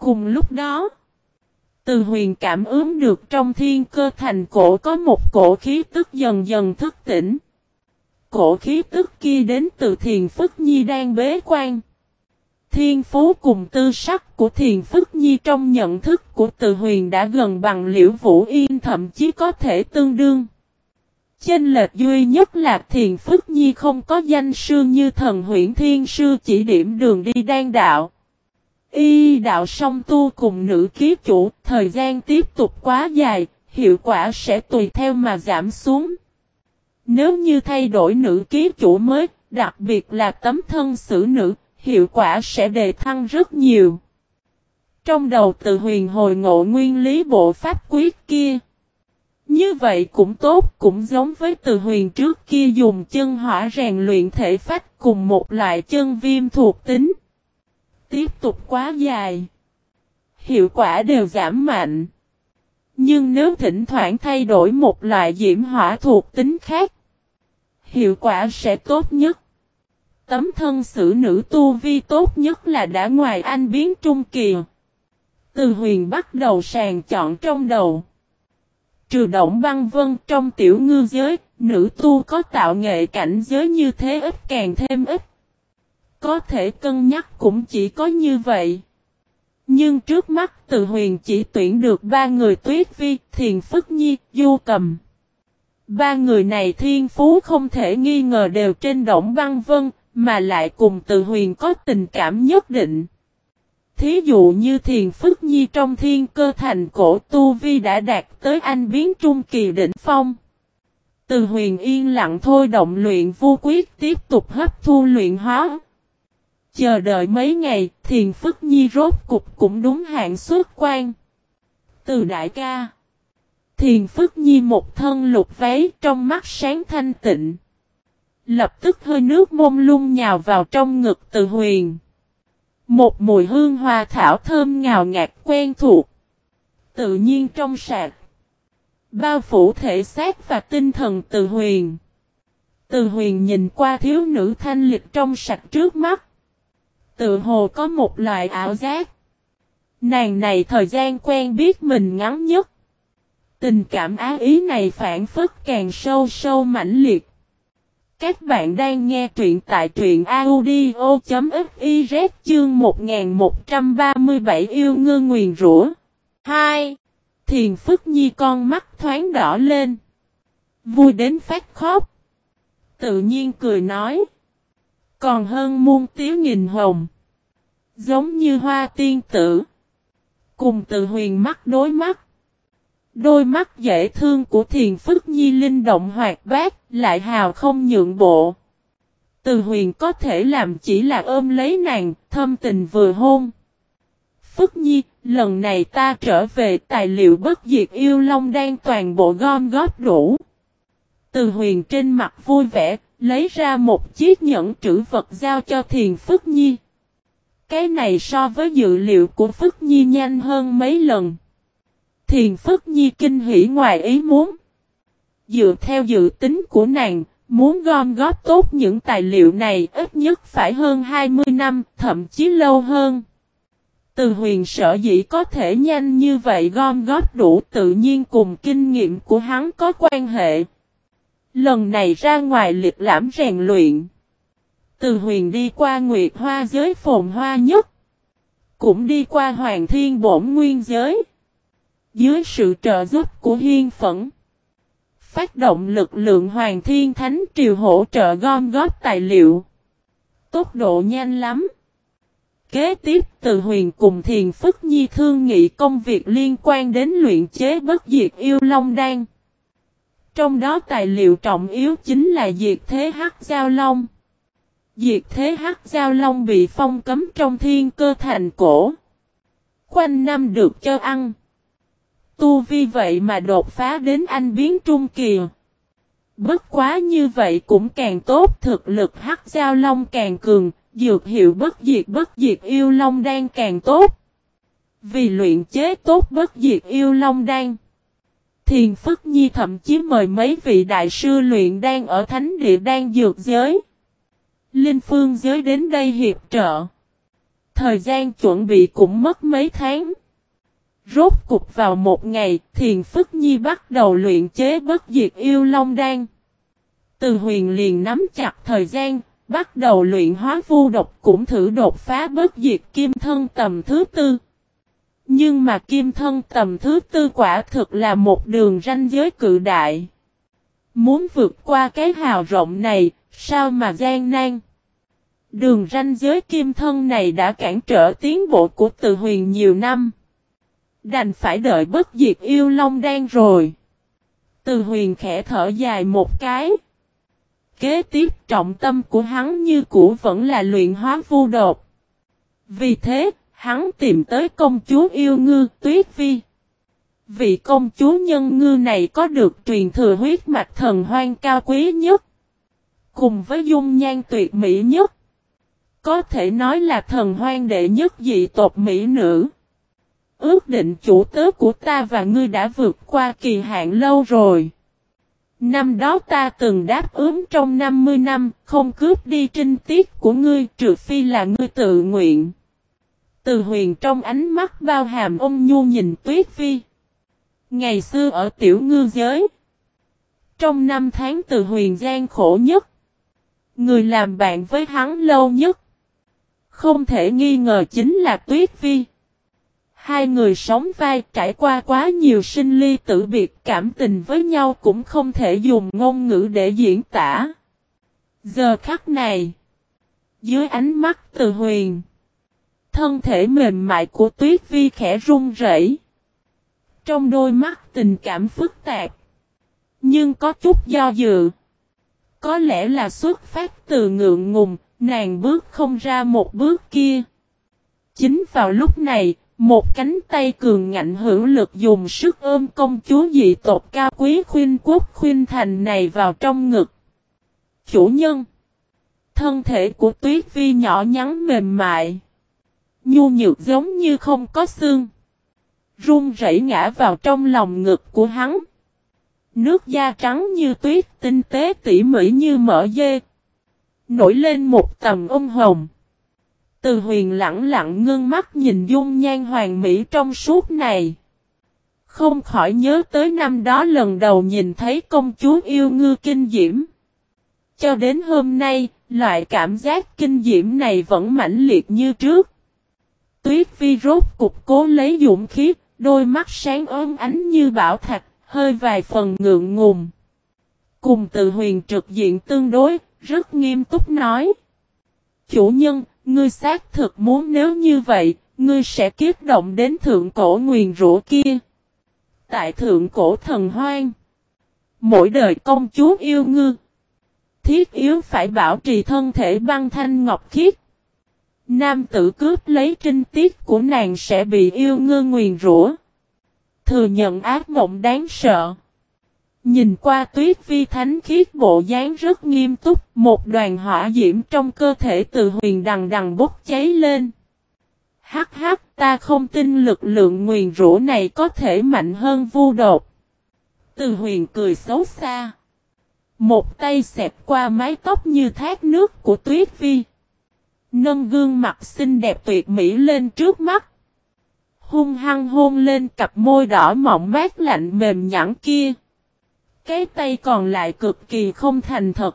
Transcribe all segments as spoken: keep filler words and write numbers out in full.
Cùng lúc đó, Từ Huyền cảm ứng được trong thiên cơ thành cổ có một cổ khí tức dần dần thức tỉnh. Cổ khí tức kia đến từ Thiền Phức Nhi đang bế quan. Thiên phú cùng tư sắc của Thiền Phức Nhi trong nhận thức của Từ Huyền đã gần bằng Liễu Vũ Yên, thậm chí có thể tương đương. Chênh lệch duy nhất là Thiền Phức Nhi không có danh sư như Thần Huyễn Thiên Sư chỉ điểm đường đi đan đạo. Y đạo song tu cùng nữ ký chủ, thời gian tiếp tục quá dài, hiệu quả sẽ tùy theo mà giảm xuống. Nếu như thay đổi nữ ký chủ mới, đặc biệt là tấm thân xử nữ, hiệu quả sẽ đề thăng rất nhiều. Trong đầu Từ Huyền hồi ngộ nguyên lý bộ pháp quyết kia. Như vậy cũng tốt, cũng giống với Từ Huyền trước kia dùng chân hỏa rèn luyện thể phách cùng một loại chân viêm thuộc tính. Tiếp tục quá dài, hiệu quả đều giảm mạnh. Nhưng nếu thỉnh thoảng thay đổi một loại diễm hỏa thuộc tính khác, hiệu quả sẽ tốt nhất. Tấm thân xử nữ tu vi tốt nhất là đã ngoài anh biến trung kỳ. Từ Huyền bắt đầu sàng chọn trong đầu. Trừ Động Băng Vân trong tiểu ngư giới, nữ tu có tạo nghệ cảnh giới như thế ít càng thêm ít. Có thể cân nhắc cũng chỉ có như vậy. Nhưng trước mắt Từ Huyền chỉ tuyển được ba người Tuyết Vi, Thiền Phức Nhi, Du Cầm. Ba người này thiên phú không thể nghi ngờ đều trên Động Băng Vân, mà lại cùng Từ Huyền có tình cảm nhất định. Thí dụ như Thiền Phức Nhi trong thiên cơ thành cổ tu vi đã đạt tới anh biến trung kỳ đỉnh phong. Từ Huyền yên lặng thôi động luyện vu quyết tiếp tục hấp thu luyện hóa. Chờ đợi mấy ngày, Thiền Phức Nhi rốt cục cũng đúng hạn xuất quan. Từ đại ca. Thiền Phức Nhi một thân lục váy trong mắt sáng thanh tịnh. Lập tức hơi nước mông lung nhào vào trong ngực Từ Huyền. Một mùi hương hoa thảo thơm ngào ngạt quen thuộc. Tự nhiên trong sạch. Bao phủ thể xác và tinh thần Từ Huyền. Từ Huyền nhìn qua thiếu nữ thanh lịch trong sạch trước mắt. Tự hồ có một loại ảo giác. Nàng này thời gian quen biết mình ngắn nhất. Tình cảm ái ý này phản phất càng sâu sâu mãnh liệt. Các bạn đang nghe truyện tại truyện audio.fiz chương một nghìn một trăm ba mươi bảy yêu ngư nguyền rủa. hai. Thiền Phức Nhi con mắt thoáng đỏ lên. Vui đến phát khóc. Tự nhiên cười nói. Còn hơn muôn tiếu nghìn hồng. Giống như hoa tiên tử. Cùng Từ Huyền mắt đối mắt. Đôi mắt dễ thương của Thiền Phức Nhi linh động hoạt bát, lại hào không nhượng bộ. Từ Huyền có thể làm chỉ là ôm lấy nàng, thâm tình vừa hôn. Phức Nhi, lần này ta trở về tài liệu bất diệt yêu long đang toàn bộ gom góp đủ. Từ Huyền trên mặt vui vẻ, lấy ra một chiếc nhẫn trữ vật giao cho Thiền Phức Nhi. Cái này so với dự liệu của Phức Nhi nhanh hơn mấy lần. Thiền Phức Nhi kinh hỉ ngoài ý muốn. Dựa theo dự tính của nàng, muốn gom góp tốt những tài liệu này ít nhất phải hơn hai mươi năm, thậm chí lâu hơn. Từ Huyền sở dĩ có thể nhanh như vậy gom góp đủ tự nhiên cùng kinh nghiệm của hắn có quan hệ. Lần này ra ngoài liệt lãm rèn luyện. Từ Huyền đi qua Nguyệt Hoa giới phồn hoa nhất. Cũng đi qua Hoàng Thiên Bổn Nguyên giới. Dưới sự trợ giúp của Hiên Phẫn. Phát động lực lượng Hoàng Thiên Thánh Triều hỗ trợ gom góp tài liệu. Tốc độ nhanh lắm. Kế tiếp Từ Huyền cùng Thiền Phức Nhi thương nghị công việc liên quan đến luyện chế bất diệt yêu long đan. Trong đó tài liệu trọng yếu chính là diệt thế hắc giao long. Diệt thế hắc giao long bị phong cấm trong thiên cơ thành cổ. Quanh năm được cho ăn. Tu vi vậy mà đột phá đến anh biến trung kỳ. Bất quá như vậy cũng càng tốt, thực lực hắc giao long càng cường, dược hiệu bất diệt bất diệt yêu long đan càng tốt. Vì luyện chế tốt bất diệt yêu long đan, Thiền Phức Nhi thậm chí mời mấy vị đại sư luyện đan ở thánh địa đan dược giới, linh phương giới đến đây hiệp trợ. Thời gian chuẩn bị cũng mất mấy tháng. Rốt cục vào một ngày, Thiền Phức Nhi bắt đầu luyện chế bất diệt yêu long đan. Từ Huyền liền nắm chặt thời gian, bắt đầu luyện hóa vu độc, cũng thử đột phá bất diệt kim thân tầm thứ tư. Nhưng mà kim thân tầm thứ tư quả thực là một đường ranh giới cự đại. Muốn vượt qua cái hào rộng này, sao mà gian nan. Đường ranh giới kim thân này đã cản trở tiến bộ của Từ Huyền nhiều năm. Đành phải đợi bất diệt yêu long đan rồi. Từ Huyền khẽ thở dài một cái. Kế tiếp trọng tâm của hắn như cũ vẫn là luyện hóa vu độc. Vì thế, hắn tìm tới công chúa yêu ngư Tuyết Vi. Vị công chúa nhân ngư này có được truyền thừa huyết mạch thần hoang cao quý nhất. Cùng với dung nhan tuyệt mỹ nhất. Có thể nói là thần hoang đệ nhất dị tộc mỹ nữ. Ước định chủ tớ của ta và ngươi đã vượt qua kỳ hạn lâu rồi. Năm đó ta từng đáp ứng trong năm mươi năm không cướp đi trinh tiết của ngươi trừ phi là ngươi tự nguyện. Từ Huyền trong ánh mắt bao hàm ôn nhu nhìn Tuyết Vi. Ngày xưa ở tiểu ngư giới. Trong năm tháng Từ Huyền gian khổ nhất. Người làm bạn với hắn lâu nhất. Không thể nghi ngờ chính là Tuyết Vi. Hai người sống vai trải qua quá nhiều sinh ly tử biệt, cảm tình với nhau cũng không thể dùng ngôn ngữ để diễn tả. Giờ khắc này, dưới ánh mắt Từ Huyền, thân thể mềm mại của Tuyết Vi khẽ run rẩy. Trong đôi mắt tình cảm phức tạp, nhưng có chút do dự. Có lẽ là xuất phát từ ngượng ngùng, nàng bước không ra một bước kia. Chính vào lúc này, một cánh tay cường ngạnh hữu lực dùng sức ôm công chúa dị tộc cao quý Khuynh Quốc Khuynh Thành này vào trong ngực. Chủ nhân. Thân thể của Tuyết Vi nhỏ nhắn mềm mại. Nhu nhược giống như không có xương. Run rẩy ngã vào trong lòng ngực của hắn. Nước da trắng như tuyết, tinh tế tỉ mỉ như mỡ dê. Nổi lên một tầng ôn hồng. Từ Huyền lặng lặng ngưng mắt nhìn dung nhan hoàng mỹ trong suốt này. Không khỏi nhớ tới năm đó lần đầu nhìn thấy công chúa yêu ngư kinh diễm. Cho đến hôm nay, loại cảm giác kinh diễm này vẫn mãnh liệt như trước. Tuyết Vi rốt cục cố lấy dũng khí, đôi mắt sáng ôm ánh như bảo thạch, hơi vài phần ngượng ngùng. Cùng Từ Huyền trực diện tương đối, rất nghiêm túc nói. Chủ nhân, ngươi xác thực muốn nếu như vậy, ngươi sẽ kiếp động đến thượng cổ nguyền rủa kia. Tại thượng cổ thần hoang, mỗi đời công chúa yêu ngư, thiết yếu phải bảo trì thân thể băng thanh ngọc khiết. Nam tử cướp lấy trinh tiết của nàng sẽ bị yêu ngư nguyền rủa. Thừa nhận ác mộng đáng sợ. Nhìn qua Tuyết Vi thánh khiết bộ dáng rất nghiêm túc, một đoàn hỏa diễm trong cơ thể Từ Huyền đằng đằng bốc cháy lên. Hắc hắc, ta không tin lực lượng nguyền rủa này có thể mạnh hơn vu đột. Từ Huyền cười xấu xa. Một tay xẹp qua mái tóc như thác nước của Tuyết Vi. Nâng gương mặt xinh đẹp tuyệt mỹ lên trước mắt. Hung hăng hôn lên cặp môi đỏ mọng mát lạnh mềm nhẵn kia. Cái tay còn lại cực kỳ không thành thật.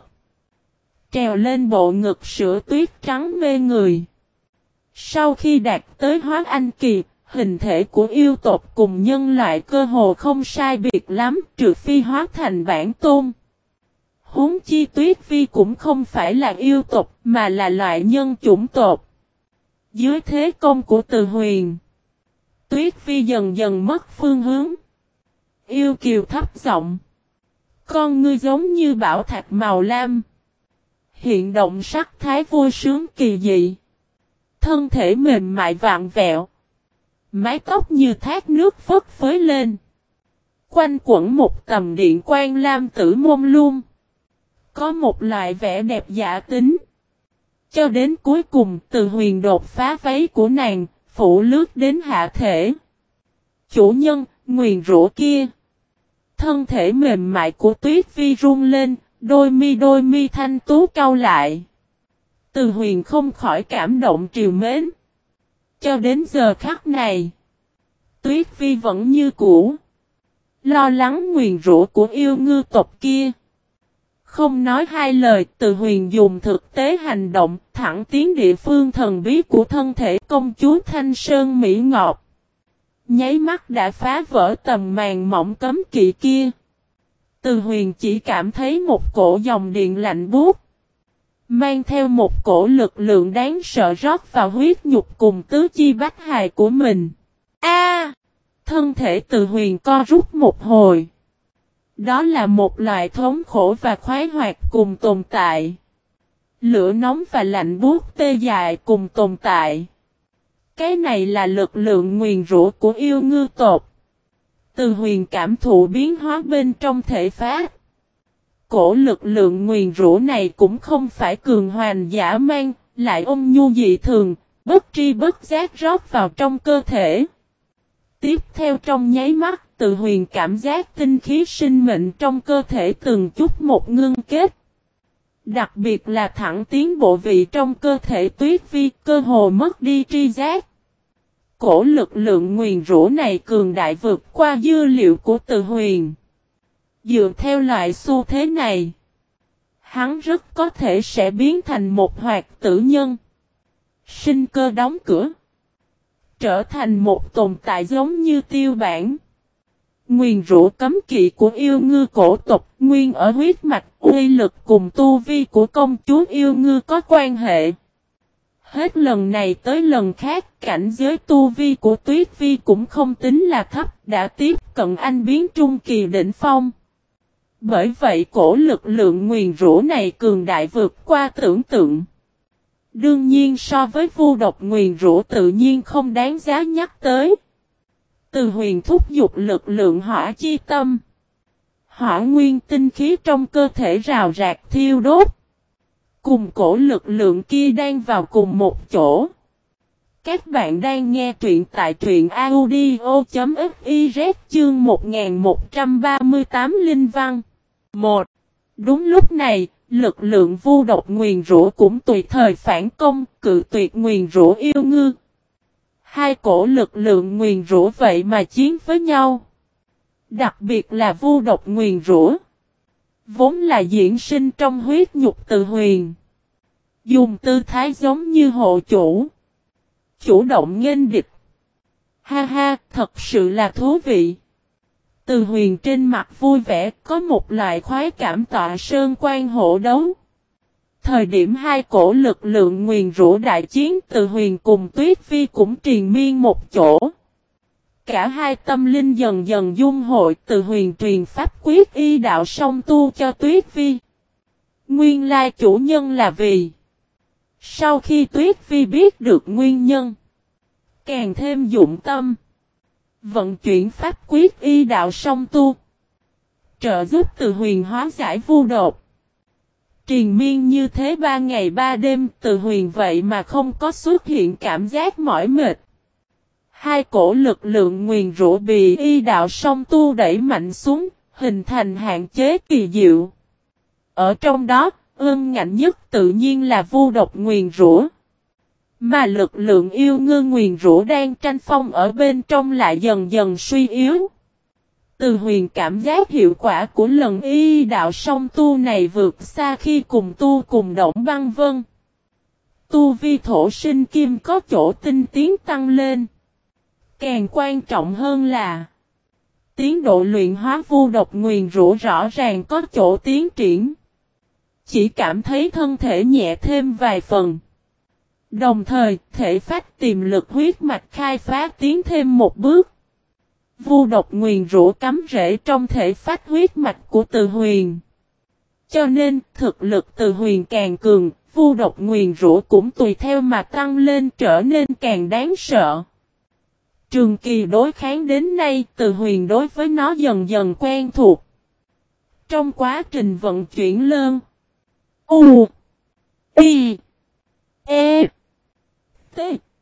Trèo lên bộ ngực sữa tuyết trắng mê người. Sau khi đạt tới hóa anh kỳ, hình thể của yêu tộc cùng nhân loại cơ hồ không sai biệt lắm, trừ phi hóa thành bản tôn. Huống chi Tuyết Vi cũng không phải là yêu tộc, mà là loại nhân chủng tộc. Dưới thế công của Từ Huyền, Tuyết Vi dần dần mất phương hướng. Yêu kiều thấp giọng. Con ngươi giống như bảo thạch màu lam. Hiện động sắc thái vui sướng kỳ dị. Thân thể mềm mại vạn vẹo. Mái tóc như thác nước phất phới lên. Quanh quẩn một tầm điện quang lam tử mông lung. Có một loại vẻ đẹp giả tính. Cho đến cuối cùng Từ Huyền đột phá váy của nàng, phủ lướt đến hạ thể. Chủ nhân, nguyền rủa kia. Thân thể mềm mại của Tuyết Vi run lên, đôi mi đôi mi thanh tú cau lại. Từ Huyền không khỏi cảm động trìu mến. cho đến giờ khắc này, Tuyết Vi vẫn như cũ, lo lắng nguyền rủa của yêu ngư tộc kia. Không nói hai lời, Từ Huyền dùng thực tế hành động, thẳng tiến địa phương thần bí của thân thể công chúa Thanh Sơn Mỹ Ngọc. Nháy mắt đã phá vỡ tầm màn mỏng cấm kỵ kia. Từ Huyền chỉ cảm thấy một cổ dòng điện lạnh buốt, mang theo một cổ lực lượng đáng sợ rót vào huyết nhục cùng tứ chi bách hài của mình. A! Thân thể Từ Huyền co rút một hồi. Đó là một loại thống khổ và khoái hoạt cùng tồn tại. Lửa nóng và lạnh buốt tê dại cùng tồn tại. Cái này là lực lượng nguyền rủa của yêu ngư tộc. Từ Huyền cảm thụ biến hóa bên trong thể phách. Cổ lực lượng nguyền rủa này cũng không phải cường hoành dã man, lại ôn nhu dị thường, bất tri bất giác rót vào trong cơ thể. Tiếp theo trong nháy mắt, Từ Huyền cảm giác tinh khí sinh mệnh trong cơ thể từng chút một ngưng kết. Đặc biệt là thẳng tiến bộ vị trong cơ thể Tuyết Vi, cơ hồ mất đi tri giác. Cổ lực lượng nguyền rủa này cường đại vượt qua dữ liệu của Từ Huyền. Dựa theo loại xu thế này, hắn rất có thể sẽ biến thành một hoạt tử nhân. Sinh cơ đóng cửa, trở thành một tồn tại giống như Tiêu Bản. Nguyền rủa cấm kỵ của yêu ngư cổ tộc nguyên ở huyết mạch, uy lực cùng tu vi của công chúa yêu ngư có quan hệ. Hết lần này tới lần khác, cảnh giới tu vi của Tuyết Vi cũng không tính là thấp, đã tiếp cận anh biến trung kỳ đỉnh phong. Bởi vậy cổ lực lượng nguyền rủa này cường đại vượt qua tưởng tượng. Đương nhiên so với vu độc nguyền rủa tự nhiên không đáng giá nhắc tới. Từ Huyền thúc giục lực lượng hỏa chi tâm. Hỏa nguyên tinh khí trong cơ thể rào rạc thiêu đốt. Cùng cổ lực lượng kia đang vào cùng một chỗ. Các bạn đang nghe truyện tại truyện audio.fiz chương một nghìn một trăm ba mươi tám Linh Văn. một. Đúng lúc này, lực lượng vu độc nguyền rủa cũng tùy thời phản công, cự tuyệt nguyền rủa yêu ngư. Hai cổ lực lượng nguyền rủa vậy mà chiến với nhau. Đặc biệt là vu độc nguyền rủa, vốn là diễn sinh trong huyết nhục Từ Huyền. Dùng tư thái giống như hộ chủ, chủ động nghênh địch. Ha ha, thật sự là thú vị. Từ Huyền trên mặt vui vẻ, có một loại khoái cảm tọa sơn quan hộ đấu. Thời điểm hai cổ lực lượng nguyền rủa đại chiến, Từ Huyền cùng Tuyết Vi cũng triền miên một chỗ. Cả hai tâm linh dần dần dung hội, Từ Huyền truyền pháp quyết y đạo song tu cho Tuyết Vi. Nguyên lai chủ nhân là vì sau khi Tuyết Vi biết được nguyên nhân, càng thêm dụng tâm vận chuyển pháp quyết y đạo song tu, trợ giúp Từ Huyền hóa giải vu độc. Triền miên như thế ba ngày ba đêm, Từ Huyền vậy mà không có xuất hiện cảm giác mỏi mệt. Hai cổ lực lượng nguyền rủa bị y đạo song tu đẩy mạnh xuống, hình thành hạn chế kỳ diệu. Ở trong đó, ương ngạnh nhất tự nhiên là vu độc nguyền rủa. Mà lực lượng yêu ngư nguyền rủa đang tranh phong ở bên trong lại dần dần suy yếu. Từ Huyền cảm giác hiệu quả của lần y đạo song tu này vượt xa khi cùng tu cùng Động Băng Vân. Tu vi thổ sinh kim có chỗ tinh tiến tăng lên. Càng quan trọng hơn là tiến độ luyện hóa vu độc nguyền rủa rõ ràng có chỗ tiến triển. Chỉ cảm thấy thân thể nhẹ thêm vài phần. Đồng thời, thể phách tiềm lực huyết mạch khai phá tiến thêm một bước. Vu độc nguyền rủa cắm rễ trong thể phách huyết mạch của Từ Huyền. Cho nên, thực lực Từ Huyền càng cường, vu độc nguyền rủa cũng tùy theo mà tăng lên, trở nên càng đáng sợ. Trường kỳ đối kháng đến nay, Từ Huyền đối với nó dần dần quen thuộc. Trong quá trình vận chuyển lơn, U, I, E, T,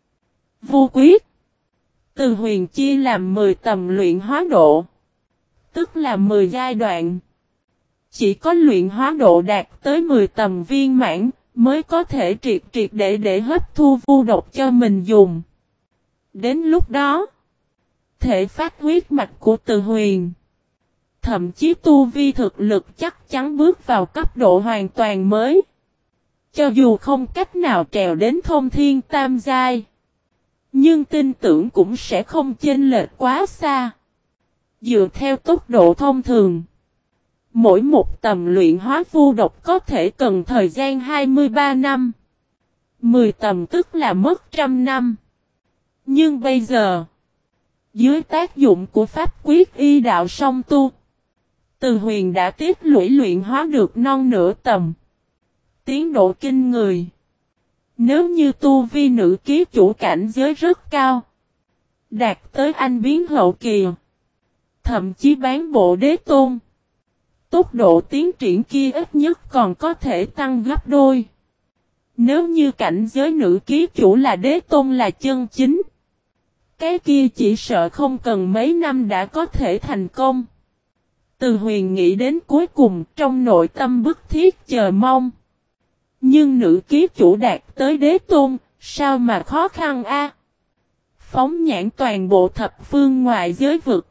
vu quyết, Từ Huyền chia làm mười tầm luyện hóa độ, tức là mười giai đoạn. Chỉ có luyện hóa độ đạt tới mười tầm viên mãn, mới có thể triệt triệt để để hấp thu vu độc cho mình dùng. Đến lúc đó, thể phát huyết mạch của Từ Huyền, thậm chí tu vi thực lực chắc chắn bước vào cấp độ hoàn toàn mới. Cho dù không cách nào trèo đến thông thiên tam giai, nhưng tin tưởng cũng sẽ không chênh lệch quá xa. Dựa theo tốc độ thông thường, mỗi một tầm luyện hóa vu độc có thể cần thời gian hai mươi ba năm. mười tầm tức là mất trăm năm. Nhưng bây giờ, dưới tác dụng của pháp quyết y đạo song tu, Từ Huyền đã tiếp lũy luyện hóa được non nửa tầm. Tiến độ kinh người. Nếu như tu vi nữ ký chủ cảnh giới rất cao, đạt tới anh biến hậu kỳ, thậm chí bán bộ đế tôn, tốc độ tiến triển kia ít nhất còn có thể tăng gấp đôi. Nếu như cảnh giới nữ ký chủ là đế tôn là chân chính, cái kia chỉ sợ không cần mấy năm đã có thể thành công. Từ Huyền nghĩ đến cuối cùng trong nội tâm bức thiết chờ mong. Nhưng nữ ký chủ đạt tới đế tôn, sao mà khó khăn a? Phóng nhãn toàn bộ thập phương ngoại giới vực,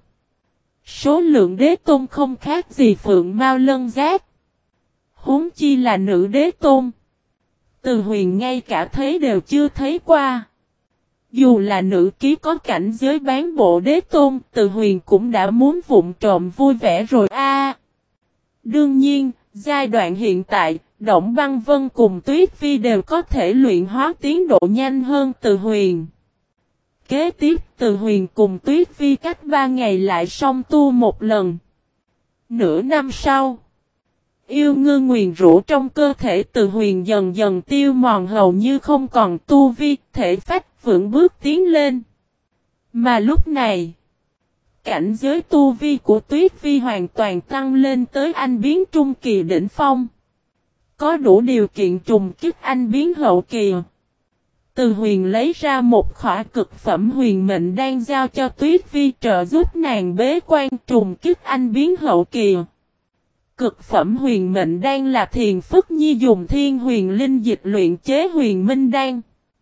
số lượng đế tôn không khác gì phượng mao lân giác. Huống chi là nữ đế tôn. Từ Huyền ngay cả thấy đều chưa thấy qua. Dù là nữ ký có cảnh giới bán bộ đế tôn, Từ Huyền cũng đã muốn vụng trộm vui vẻ rồi a. Đương nhiên, giai đoạn hiện tại, Động Băng Vân cùng Tuyết Phi đều có thể luyện hóa tiến độ nhanh hơn Từ Huyền. Kế tiếp Từ Huyền cùng Tuyết Phi cách ba ngày lại song tu một lần. Nửa năm sau, yêu ngư nguyền rũ trong cơ thể Từ Huyền dần dần tiêu mòn hầu như không còn tu vi, thể phách vững bước tiến lên. Mà lúc này, cảnh giới tu vi của Tuyết Phi hoàn toàn tăng lên tới anh biến trung kỳ đỉnh phong. Có đủ điều kiện trùng kích anh biến hậu kỳ. Từ Huyền lấy ra một khỏa cực phẩm huyền mệnh đang giao cho Tuyết Phi trợ giúp nàng bế quan trùng kích anh biến hậu kỳ. Cực phẩm huyền mệnh đan là Thiền Phất Nhi dùng thiên huyền linh dịch luyện chế huyền minh đan.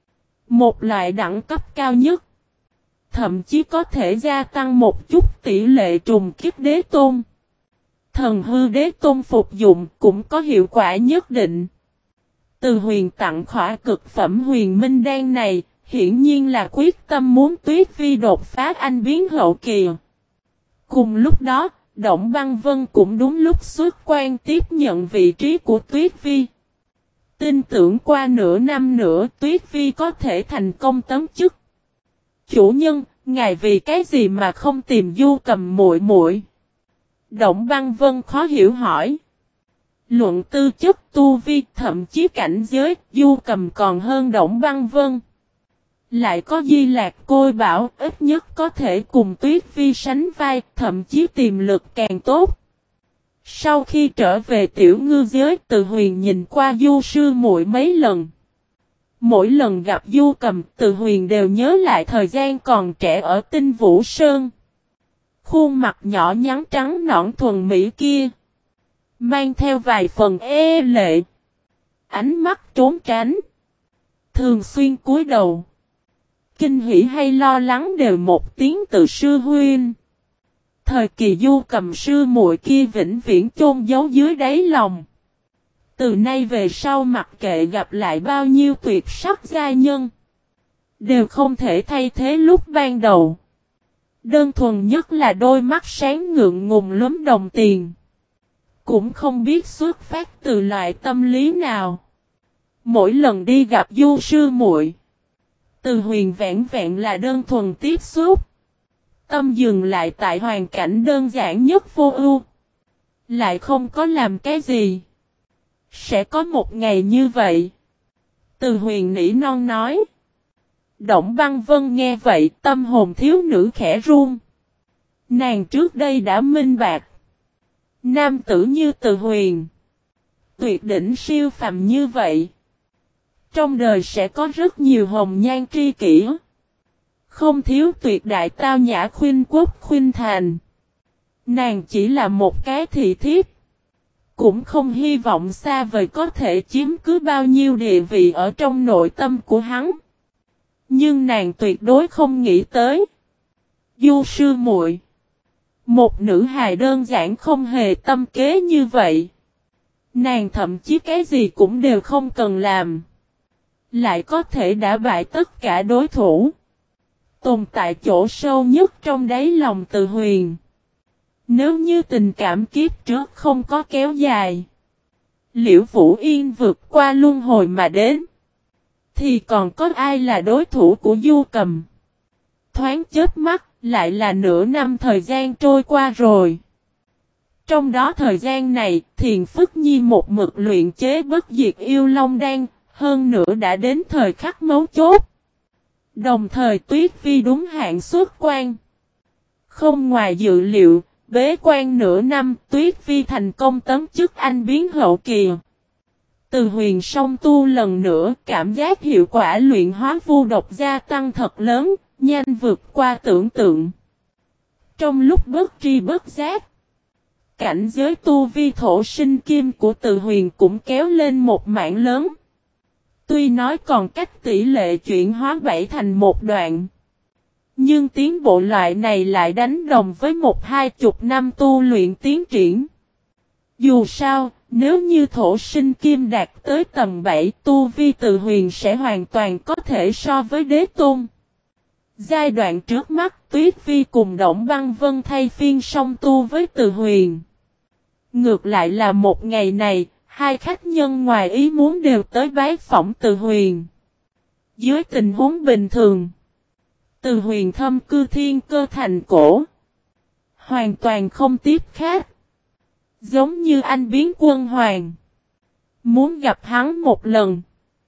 Một loại đẳng cấp cao nhất. Thậm chí có thể gia tăng một chút tỷ lệ trùng kích đế tôn. Thần hư đế tôn phục dụng cũng có hiệu quả nhất định. Từ Huyền tặng khỏa cực phẩm huyền minh đan này, hiển nhiên là quyết tâm muốn Tuyết Phi đột phá anh biến hậu kỳ. Cùng lúc đó, Động Băng Vân cũng đúng lúc xuất quan tiếp nhận vị trí của Tuyết Phi. Tin tưởng qua nửa năm nữa Tuyết Phi có thể thành công tấn chức. Chủ nhân, ngài vì cái gì mà không tìm Du Cầm muội muội? Động Băng Vân khó hiểu hỏi. Luận tư chất tu vi thậm chí cảnh giới, Du Cầm còn hơn Động Băng Vân. Lại có Di Lạc Côi Bảo, ít nhất có thể cùng Tuyết Phi sánh vai, thậm chí tiềm lực càng tốt. Sau khi trở về tiểu ngư giới, Từ Huyền nhìn qua Du sư muội mấy lần. Mỗi lần gặp Du Cầm, Từ Huyền đều nhớ lại thời gian còn trẻ ở Tinh Vũ Sơn. Khuôn mặt nhỏ nhắn trắng nõn thuần mỹ kia, mang theo vài phần e lệ, ánh mắt trốn tránh, thường xuyên cúi đầu. Kinh hỉ hay lo lắng đều một tiếng từ sư huynh. Thời kỳ Du Cầm sư muội kia vĩnh viễn chôn giấu dưới đáy lòng. Từ nay về sau mặc kệ gặp lại bao nhiêu tuyệt sắc giai nhân, đều không thể thay thế lúc ban đầu. Đơn thuần nhất là đôi mắt sáng ngượng ngùng lúm đồng tiền. Cũng không biết xuất phát từ loại tâm lý nào. Mỗi lần đi gặp Du sư muội, Từ Huyền vẹn vẹn là đơn thuần tiếp xúc. Tâm dừng lại tại hoàn cảnh đơn giản nhất vô ưu. Lại không có làm cái gì. Sẽ có một ngày như vậy. Từ Huyền nỉ non nói. Động Băng Vân nghe vậy tâm hồn thiếu nữ khẽ run. Nàng trước đây đã minh bạch. Nam tử như Từ Huyền, tuyệt đỉnh siêu phàm như vậy, trong đời sẽ có rất nhiều hồng nhan tri kỷ. Không thiếu tuyệt đại tao nhã khuynh quốc khuynh thành. Nàng chỉ là một cái thị thiếp. Cũng không hy vọng xa vời có thể chiếm cứ bao nhiêu địa vị ở trong nội tâm của hắn. Nhưng nàng tuyệt đối không nghĩ tới. Du sư muội, một nữ hài đơn giản không hề tâm kế như vậy. Nàng thậm chí cái gì cũng đều không cần làm. Lại có thể đả bại tất cả đối thủ. Tồn tại chỗ sâu nhất trong đáy lòng Từ Huyền. Nếu như tình cảm kiếp trước không có kéo dài. Liễu Vũ Yên vượt qua luân hồi mà đến. Thì còn có ai là đối thủ của Du Cầm. Thoáng chớp mắt lại là nửa năm thời gian trôi qua rồi. Trong đó thời gian này Thiền Phức Nhi một mực luyện chế bất diệt yêu long đan. Hơn nữa đã đến thời khắc mấu chốt. Đồng thời Tuyết Phi đúng hạn xuất quan. Không ngoài dự liệu, bế quan nửa năm Tuyết Phi thành công tấm chức anh biến hậu kỳ. Từ Huyền song tu lần nữa cảm giác hiệu quả luyện hóa vu độc gia tăng thật lớn, nhanh vượt qua tưởng tượng. Trong lúc bất tri bất giác, cảnh giới tu vi thổ sinh kim của Từ Huyền cũng kéo lên một mảng lớn. Tuy nói còn cách tỷ lệ chuyển hóa bảy thành một đoạn. Nhưng tiến bộ loại này lại đánh đồng với một hai chục năm tu luyện tiến triển. Dù sao, nếu như thổ sinh kim đạt tới tầm bảy, tu vi Từ Huyền sẽ hoàn toàn có thể so với đế tôn. Giai đoạn trước mắt, Tuyết Phi cùng Đổng Băng Vân thay phiên song tu với Từ Huyền. Ngược lại là một ngày này, hai khách nhân ngoài ý muốn đều tới bái phỏng Từ Huyền. Dưới tình huống bình thường, Từ Huyền thâm cư thiên cơ thành cổ. Hoàn toàn không tiếp khách. Giống như anh biến quân hoàng. Muốn gặp hắn một lần.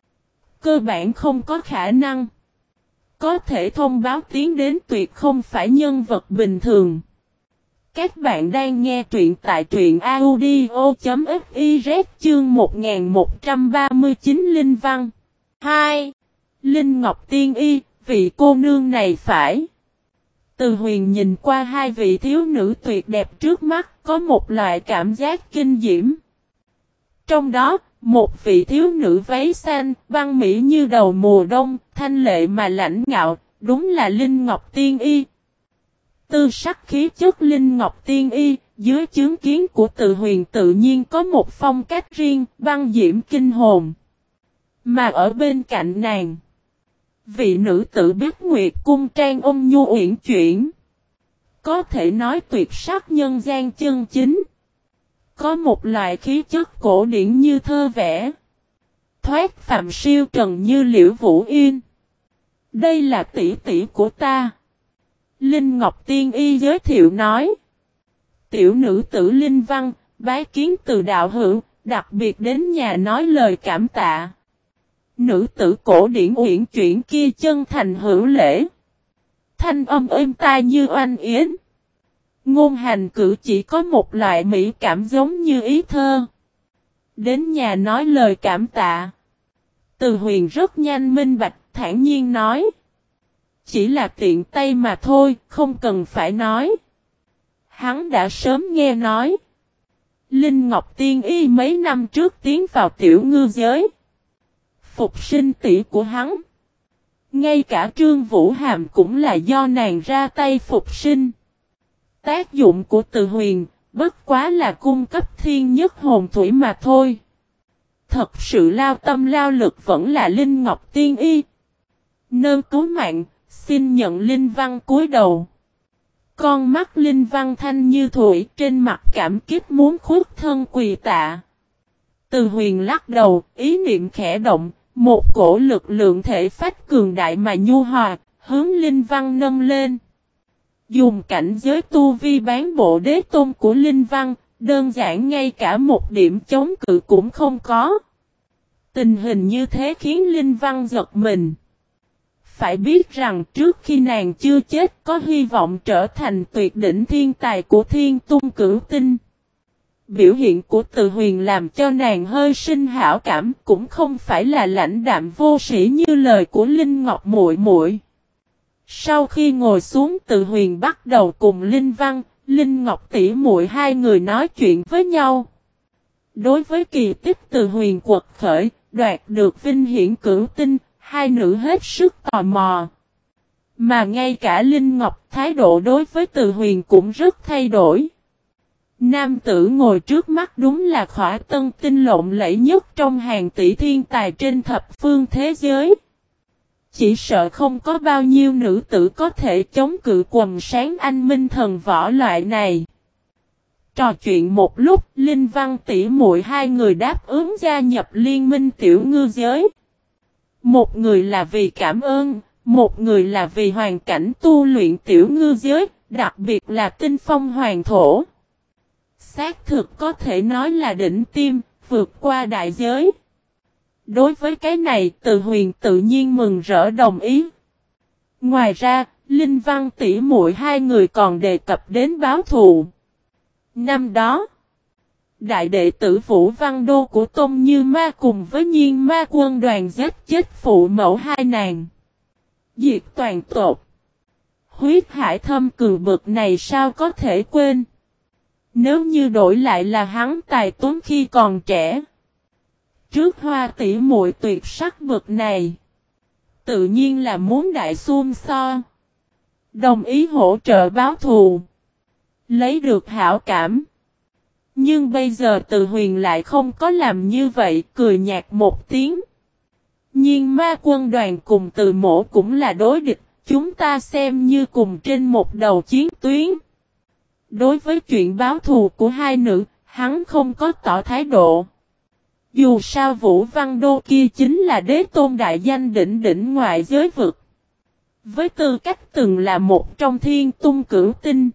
Cơ bản không có khả năng. Có thể thông báo tiến đến tuyệt không phải nhân vật bình thường. Các bạn đang nghe truyện tại truyện audio.fiz chương một nghìn một trăm ba mươi chín Linh Văn. hai. Linh Ngọc Tiên Y, vị cô nương này phải. Từ Huyền nhìn qua hai vị thiếu nữ tuyệt đẹp trước mắt, có một loại cảm giác kinh diễm. Trong đó, một vị thiếu nữ váy xanh, băng mỹ như đầu mùa đông, thanh lệ mà lãnh ngạo, đúng là Linh Ngọc Tiên Y. Tư sắc khí chất Linh Ngọc Tiên Y, dưới chứng kiến của Từ Huyền tự nhiên có một phong cách riêng, băng diễm kinh hồn. Mà ở bên cạnh nàng, vị nữ tử Bích Nguyệt cung trang ôn nhu uyển chuyển. Có thể nói tuyệt sắc nhân gian chân chính. Có một loại khí chất cổ điển như thơ vẽ. Thoát phạm siêu trần như Liễu Vũ Yên. Đây là tỷ tỷ của ta. Linh Ngọc Tiên Y giới thiệu nói. Tiểu nữ tử Linh Văn, bái kiến từ đạo hữu, đặc biệt đến nhà nói lời cảm tạ. Nữ tử cổ điển uyển chuyển kia chân thành hữu lễ. Thanh âm êm tai như oanh yến. Ngôn hành cử chỉ có một loại mỹ cảm giống như ý thơ. Đến nhà nói lời cảm tạ. Từ Huyền rất nhanh minh bạch, thản nhiên nói. Chỉ là tiện tay mà thôi, không cần phải nói. Hắn đã sớm nghe nói. Linh Ngọc Tiên Y mấy năm trước tiến vào tiểu ngư giới. Phục sinh tỷ của hắn. Ngay cả Trương Vũ Hàm cũng là do nàng ra tay phục sinh. Tác dụng của Từ Huyền, bất quá là cung cấp thiên nhất hồn thủy mà thôi. Thật sự lao tâm lao lực vẫn là Linh Ngọc Tiên Y. Nơ cứu mạng, xin nhận Linh Văn cúi đầu. Con mắt Linh Văn thanh như thủy, trên mặt cảm kích muốn khuất thân quỳ tạ. Từ Huyền lắc đầu, ý niệm khẽ động, một cổ lực lượng thể phách cường đại mà nhu hòa, hướng Linh Văn nâng lên. Dùng cảnh giới tu vi bán bộ đế tôn của Linh Văn, đơn giản ngay cả một điểm chống cự cũng không có. Tình hình như thế khiến Linh Văn giật mình. Phải biết rằng trước khi nàng chưa chết có hy vọng trở thành tuyệt đỉnh thiên tài của Thiên Tung Cửu Tinh. Biểu hiện của Từ Huyền làm cho nàng hơi sinh hảo cảm, cũng không phải là lãnh đạm vô sĩ như lời của Linh Ngọc muội muội. Sau khi ngồi xuống, Từ Huyền bắt đầu cùng Linh Văn, Linh Ngọc tỷ muội hai người nói chuyện với nhau. Đối với kỳ tích Từ Huyền quật khởi, đoạt được vinh hiển cửu tinh, hai nữ hết sức tò mò. Mà ngay cả Linh Ngọc thái độ đối với Từ Huyền cũng rất thay đổi. Nam tử ngồi trước mắt đúng là khỏa tân tinh lộng lẫy nhất trong hàng tỷ thiên tài trên thập phương thế giới. Chỉ sợ không có bao nhiêu nữ tử có thể chống cự quần sáng anh minh thần võ loại này. Trò chuyện một lúc, Linh Văn tỷ muội hai người đáp ứng gia nhập liên minh tiểu ngư giới. Một người là vì cảm ơn, một người là vì hoàn cảnh tu luyện tiểu ngư giới, đặc biệt là tinh phong hoàng thổ. Xác thực có thể nói là đỉnh tiêm, vượt qua đại giới. Đối với cái này, Từ Huyền tự nhiên mừng rỡ đồng ý. Ngoài ra, Linh Văn tỷ muội hai người còn đề cập đến báo thù. Năm đó, đại đệ tử Vũ Văn Đô của Tôn Như Ma cùng với Nhiên Ma quân đoàn giết chết phụ mẫu hai nàng. Diệt toàn tộc. Huyết hải thâm cường bực này sao có thể quên. Nếu như đổi lại là hắn tài tuấn khi còn trẻ. Trước hoa tỷ muội tuyệt sắc bực này. Tự nhiên là muốn đại xung so. Đồng ý hỗ trợ báo thù. Lấy được hảo cảm. Nhưng bây giờ Từ Huyền lại không có làm như vậy, cười nhạt một tiếng. Nhiên ma quân đoàn cùng Từ Mỗ cũng là đối địch, chúng ta xem như cùng trên một đầu chiến tuyến. Đối với chuyện báo thù của hai nữ, hắn không có tỏ thái độ. Dù sao Vũ Văn Đô kia chính là đế tôn đại danh đỉnh đỉnh ngoại giới vực. Với tư cách từng là một trong thiên tung cửu tinh.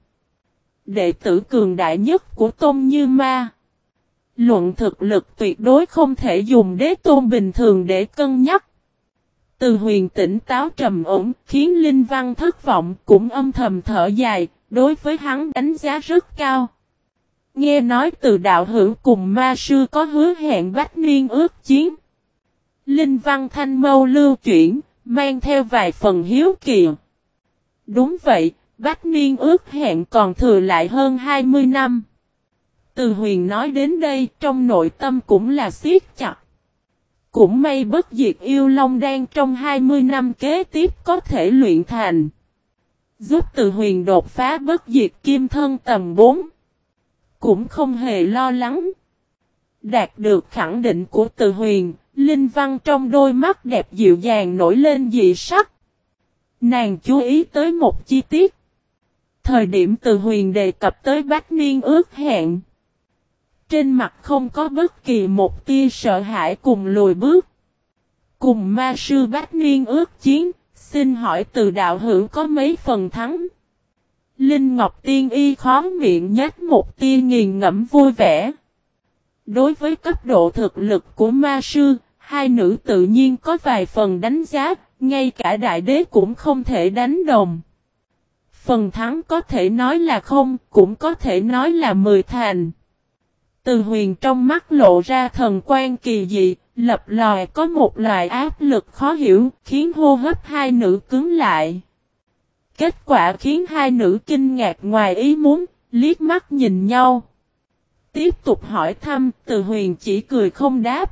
Đệ tử cường đại nhất của Tôn Như Ma. Luận thực lực tuyệt đối không thể dùng đế tôn bình thường để cân nhắc. Từ Huyền tỉnh táo trầm ổn khiến Linh Văn thất vọng cũng âm thầm thở dài, đối với hắn đánh giá rất cao. Nghe nói từ đạo hữu cùng ma sư có hứa hẹn bách niên ước chiến. Linh Văn thanh mâu lưu chuyển, mang theo vài phần hiếu kỳ. Đúng vậy, bách niên ước hẹn còn thừa lại hơn hai mươi năm. Từ Huyền nói đến đây trong nội tâm cũng là siết chặt. Cũng may bất diệt yêu long đang trong hai mươi năm kế tiếp có thể luyện thành. Giúp Từ Huyền đột phá bất diệt kim thân tầng bốn. Cũng không hề lo lắng. Đạt được khẳng định của Từ Huyền, Linh Văn trong đôi mắt đẹp dịu dàng nổi lên dị sắc. Nàng chú ý tới một chi tiết. Thời điểm Từ Huyền đề cập tới bách niên ước hẹn. Trên mặt không có bất kỳ một tia sợ hãi cùng lùi bước. Cùng ma sư bách niên ước chiến, xin hỏi Từ đạo hữu có mấy phần thắng? Linh Ngọc Tiên Y khó miệng nhếch một tia nghiền ngẫm vui vẻ. Đối với cấp độ thực lực của ma sư, hai nữ tự nhiên có vài phần đánh giá, ngay cả đại đế cũng không thể đánh đồng. Phần thắng có thể nói là không, cũng có thể nói là mười thành. Từ Huyền trong mắt lộ ra thần quan kỳ dị, lập lòi có một loại áp lực khó hiểu, khiến hô hấp hai nữ cứng lại. Kết quả khiến hai nữ kinh ngạc ngoài ý muốn, liếc mắt nhìn nhau. Tiếp tục hỏi thăm, Từ Huyền chỉ cười không đáp.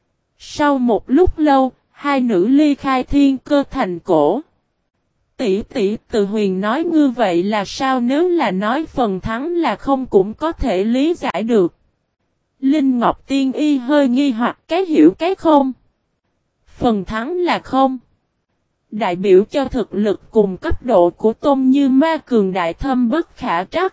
Sau một lúc lâu, hai nữ ly khai thiên cơ thành cổ. Tỷ tỷ, Từ Huyền nói như vậy là sao, nếu là nói phần thắng là không cũng có thể lý giải được. Linh Ngọc Tiên Y hơi nghi hoặc cái hiểu cái không. Phần thắng là không. Đại biểu cho thực lực cùng cấp độ của Tôn Như Ma cường đại thâm bất khả trắc.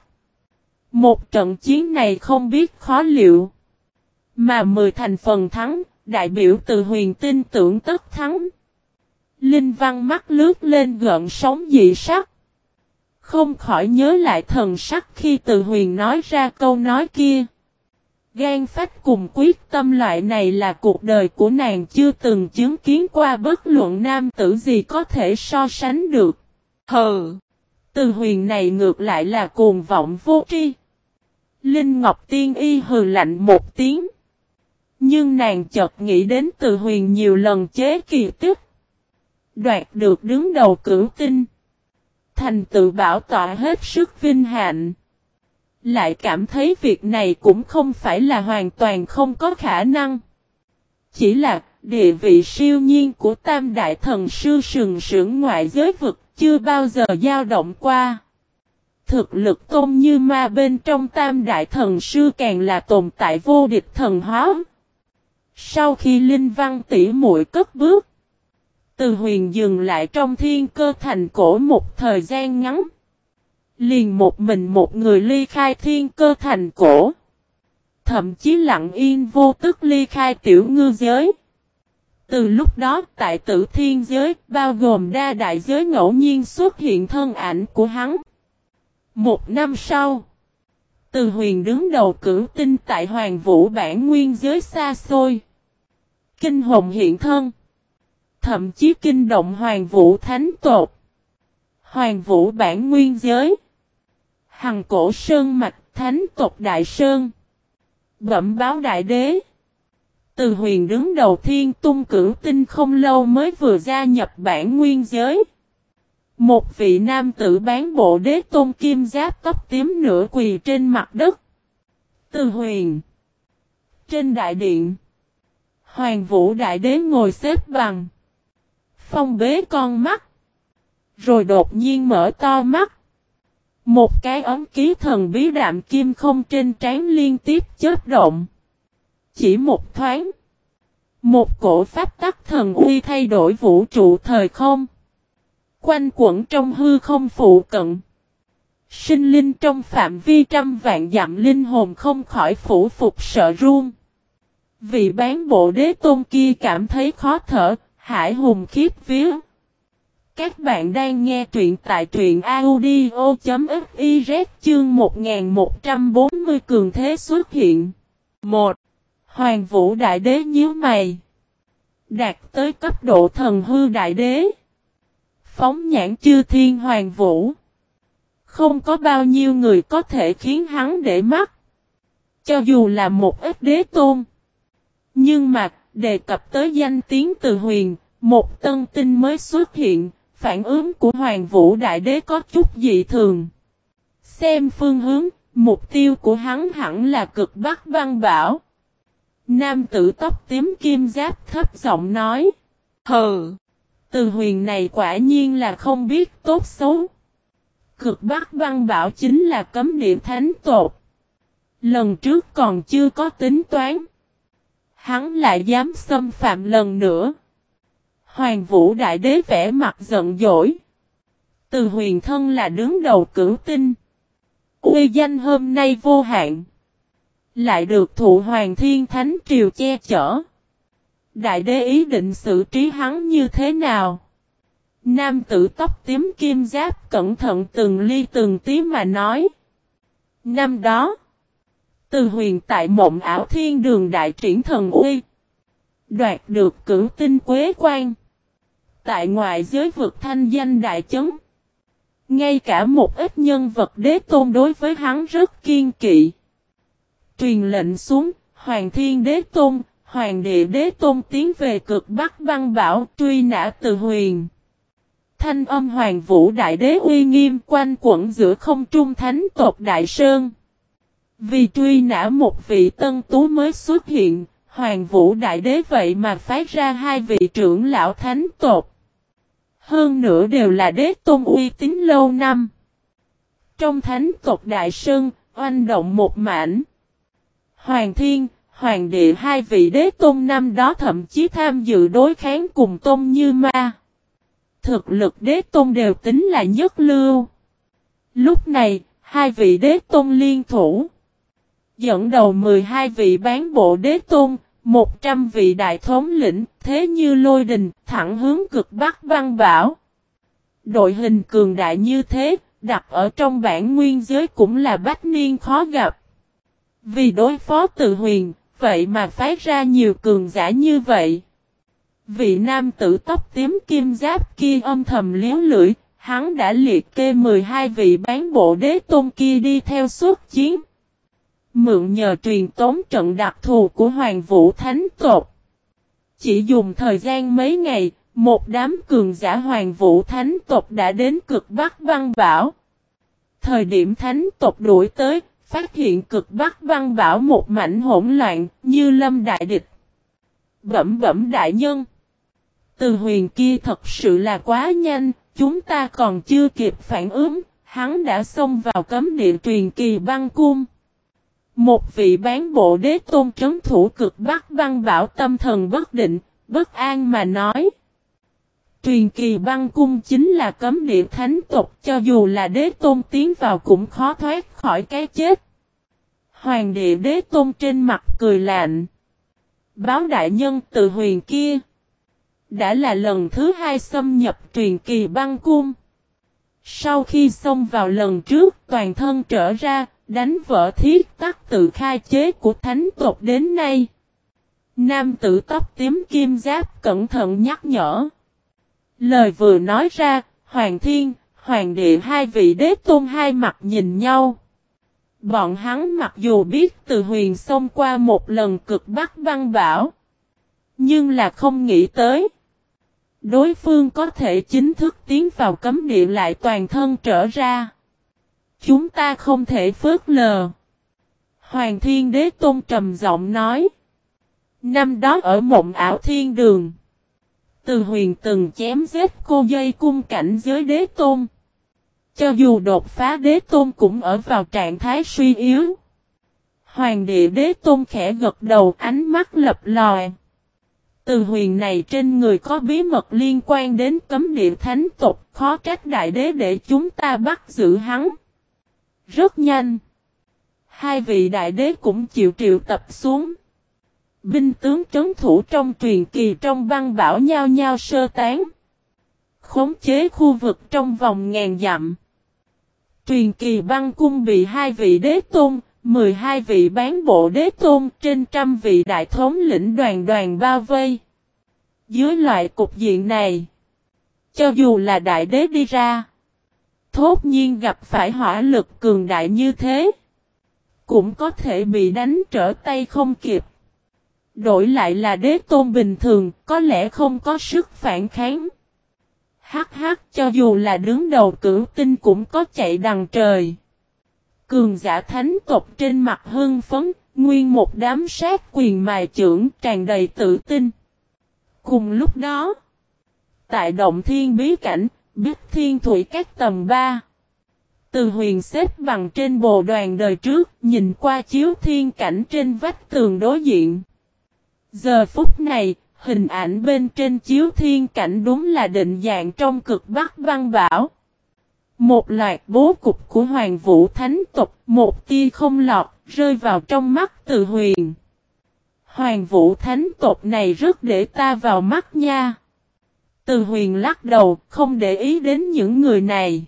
Một trận chiến này không biết khó liệu. Mà mười thành phần thắng, đại biểu Từ Huyền tin tưởng tất thắng. Linh Văn mắt lướt lên gợn sóng dị sắc. Không khỏi nhớ lại thần sắc khi Từ Huyền nói ra câu nói kia. Gan phách cùng quyết tâm loại này là cuộc đời của nàng chưa từng chứng kiến qua, bất luận nam tử gì có thể so sánh được. Hừ! Từ Huyền này ngược lại là cuồng vọng vô tri. Linh Ngọc Tiên Y hừ lạnh một tiếng. Nhưng nàng chợt nghĩ đến Từ Huyền nhiều lần chế kỳ tích. Đoạt được đứng đầu cửu tinh. Thành tựu bảo tọa hết sức vinh hạnh. Lại cảm thấy việc này cũng không phải là hoàn toàn không có khả năng. Chỉ là Địa vị siêu nhiên của Tam Đại Thần Sư sừng sững ngoại giới vực chưa bao giờ dao động qua. Thực lực tôn như ma bên trong Tam Đại Thần Sư càng là tồn tại vô địch thần hóa. Sau khi Linh Văn tỷ muội cất bước, Từ Huyền dừng lại trong Thiên Cơ Thành cổ một thời gian ngắn. Liền một mình một người ly khai Thiên Cơ Thành cổ. Thậm chí lặng yên vô tức ly khai tiểu ngư giới. Từ lúc đó tại Tử Thiên giới bao gồm đa đại giới ngẫu nhiên xuất hiện thân ảnh của hắn. Một năm sau, Từ Huyền đứng đầu cửu tinh tại Hoàng Vũ bản nguyên giới xa xôi. Kinh hồn hiện thân. Thậm chí kinh động Hoàng Vũ thánh tột. Hoàng Vũ bản nguyên giới. Hằng cổ sơn mạch thánh tộc đại sơn. Bẩm báo đại đế. Từ Huyền đứng đầu thiên tung cửu tinh không lâu mới vừa gia nhập bản nguyên giới. Một vị nam tử bán bộ đế tôn kim giáp tóc tím nửa quỳ trên mặt đất. Từ Huyền. Trên đại điện. Hoàng Vũ đại đế ngồi xếp bằng. Phong bế con mắt. Rồi đột nhiên mở to mắt. Một cái ấm ký thần bí đạm kim không trên trán liên tiếp chớp động. Chỉ một thoáng. Một cổ pháp tắc thần uy thay đổi vũ trụ thời không. Quanh quẩn trong hư không phụ cận. Sinh linh trong phạm vi trăm vạn dặm linh hồn không khỏi phủ phục sợ run. Vị bán bộ đế tôn kia cảm thấy khó thở, hải hùng khiếp vía. Các bạn đang nghe truyện tại truyện audio.fiz chương một nghìn một trăm bốn mươi cường thế xuất hiện. một. Hoàng Vũ đại đế nhíu mày. Đạt tới cấp độ thần hư đại đế. Phóng nhãn chư thiên Hoàng Vũ. Không có bao nhiêu người có thể khiến hắn để mắt. Cho dù là một ít đế tôn. Nhưng mà, đề cập tới danh tiếng Từ Huyền, một tân tinh mới xuất hiện, phản ứng của Hoàng Vũ đại đế có chút dị thường. Xem phương hướng, mục tiêu của hắn hẳn là cực Bắc Băng Bảo. Nam tử tóc tím kim giáp thấp giọng nói. Hừ, Từ Huyền này quả nhiên là không biết tốt xấu. Cực Bắc Băng Bảo chính là cấm địa thánh tột. Lần trước còn chưa có tính toán. Hắn lại dám xâm phạm lần nữa. Hoàng Vũ đại đế vẻ mặt giận dỗi. Từ Huyền thân là đứng đầu cửu tinh. Uy danh hôm nay vô hạn. Lại được thụ Hoàng Thiên Thánh Triều che chở. Đại đế ý định xử trí hắn như thế nào? Nam tử tóc tím kim giáp cẩn thận từng ly từng tí mà nói. Năm đó, Từ Huyền tại Mộng Ảo Thiên Đường đại triển thần uy. Đoạt được cửu tinh quế quan. Tại ngoại giới vực thanh danh đại chấn. Ngay cả một ít nhân vật đế tôn đối với hắn rất kiên kỵ. Truyền lệnh xuống, Hoàng Thiên Đế Tôn, Hoàng Địa Đế Tôn tiến về cực Bắc Băng Bảo truy nã Từ Huyền. Thanh âm Hoàng Vũ đại đế uy nghiêm quanh quẩn giữa không trung thánh tộc Đại Sơn. Vì truy nã một vị tân tú mới xuất hiện, Hoàng Vũ đại đế vậy mà phái ra hai vị trưởng lão thánh tộc. Hơn nữa đều là đế tôn uy tín lâu năm. Trong thánh tộc Đại Sơn, oanh động một mảnh. Hoàng Thiên, Hoàng Địa hai vị đế tôn năm đó thậm chí tham dự đối kháng cùng Tôn Như Ma. Thực lực đế tôn đều tính là nhất lưu. Lúc này, hai vị đế tôn liên thủ. Dẫn đầu mười hai vị bán bộ đế tôn, một trăm vị đại thống lĩnh, thế như lôi đình, thẳng hướng cực Bắc Băng Bảo. Đội hình cường đại như thế, đặt ở trong bản nguyên giới cũng là bách niên khó gặp. Vì đối phó Từ Huyền, vậy mà phái ra nhiều cường giả như vậy. Vị nam tử tóc tím kim giáp kia âm thầm liếu lưỡi, hắn đã liệt kê mười hai vị bán bộ đế tôn kia đi theo xuất chiến. Mượn nhờ truyền tống trận đặc thù của Hoàng Vũ Thánh tộc. Chỉ dùng thời gian mấy ngày, một đám cường giả Hoàng Vũ Thánh tộc đã đến cực Bắc Băng Bảo. Thời điểm Thánh tộc đuổi tới, phát hiện cực Bắc Băng Bảo một mảnh hỗn loạn, như lâm đại địch. Bẩm bẩm đại nhân. Từ Huyền kia thật sự là quá nhanh, chúng ta còn chưa kịp phản ứng, hắn đã xông vào cấm địa Truyền Kỳ Băng Cung. Một vị bán bộ đế tôn trấn thủ cực Bắc Băng Bảo tâm thần bất định, bất an mà nói. Truyền Kỳ Băng Cung chính là cấm địa thánh tộc, cho dù là đế tôn tiến vào cũng khó thoát khỏi cái chết. Hoàng địa đế tôn trên mặt cười lạnh. Báo đại nhân Từ Huyền kia đã là lần thứ hai xâm nhập Truyền Kỳ Băng Cung. Sau khi xông vào lần trước toàn thân trở ra, đánh vỡ thiết tắc tự khai chế của thánh tộc đến nay. Nam tử tóc tím kim giáp cẩn thận nhắc nhở. Lời vừa nói ra, Hoàng Thiên, Hoàng Địa hai vị đế tôn hai mặt nhìn nhau. Bọn hắn mặc dù biết Từ Huyền xông qua một lần cực Bắc Băng Bảo, nhưng là không nghĩ tới đối phương có thể chính thức tiến vào cấm địa lại toàn thân trở ra. Chúng ta không thể phớt lờ. Hoàng Thiên Đế Tôn trầm giọng nói. Năm đó ở Mộng Ảo Thiên Đường, Từ Huyền từng chém giết cô dây cung cảnh giới Đế Tôn. Cho dù đột phá Đế Tôn cũng ở vào trạng thái suy yếu. Hoàng địa Đế Tôn khẽ gật đầu, ánh mắt lập lòi. Từ Huyền này trên người có bí mật liên quan đến cấm địa thánh tộc, khó trách đại đế để chúng ta bắt giữ hắn. Rất nhanh. Hai vị đại đế cũng chịu triệu tập xuống. Binh tướng trấn thủ trong Truyền Kỳ trong Băng Bảo nhao nhao sơ tán. Khống chế khu vực trong vòng ngàn dặm. Truyền Kỳ Băng Cung bị hai vị đế tôn, mười hai vị bán bộ đế tôn, trên trăm vị đại thống lĩnh đoàn đoàn bao vây. Dưới loại cục diện này, cho dù là đại đế đi ra, thốt nhiên gặp phải hỏa lực cường đại như thế, cũng có thể bị đánh trở tay không kịp. Đổi lại là đế tôn bình thường, có lẽ không có sức phản kháng. Hắc hắc, cho dù là đứng đầu cửu tinh cũng có chạy đằng trời. Cường giả thánh tộc trên mặt hưng phấn, nguyên một đám sát quyền mài chưởng tràn đầy tự tin. Cùng lúc đó, tại Động Thiên Bí Cảnh, Bích Thiên Thủy các tầng ba, Từ Huyền xếp bằng trên bồ đoàn đời trước, nhìn qua chiếu thiên cảnh trên vách tường đối diện. Giờ phút này, hình ảnh bên trên chiếu thiên cảnh đúng là định dạng trong cực Bắc Băng Bảo. Một loạt bố cục của Hoàng Vũ Thánh tộc, một tia không lọt, rơi vào trong mắt Từ Huyền. Hoàng Vũ Thánh tộc này rất để ta vào mắt nha. Từ Huyền lắc đầu, không để ý đến những người này.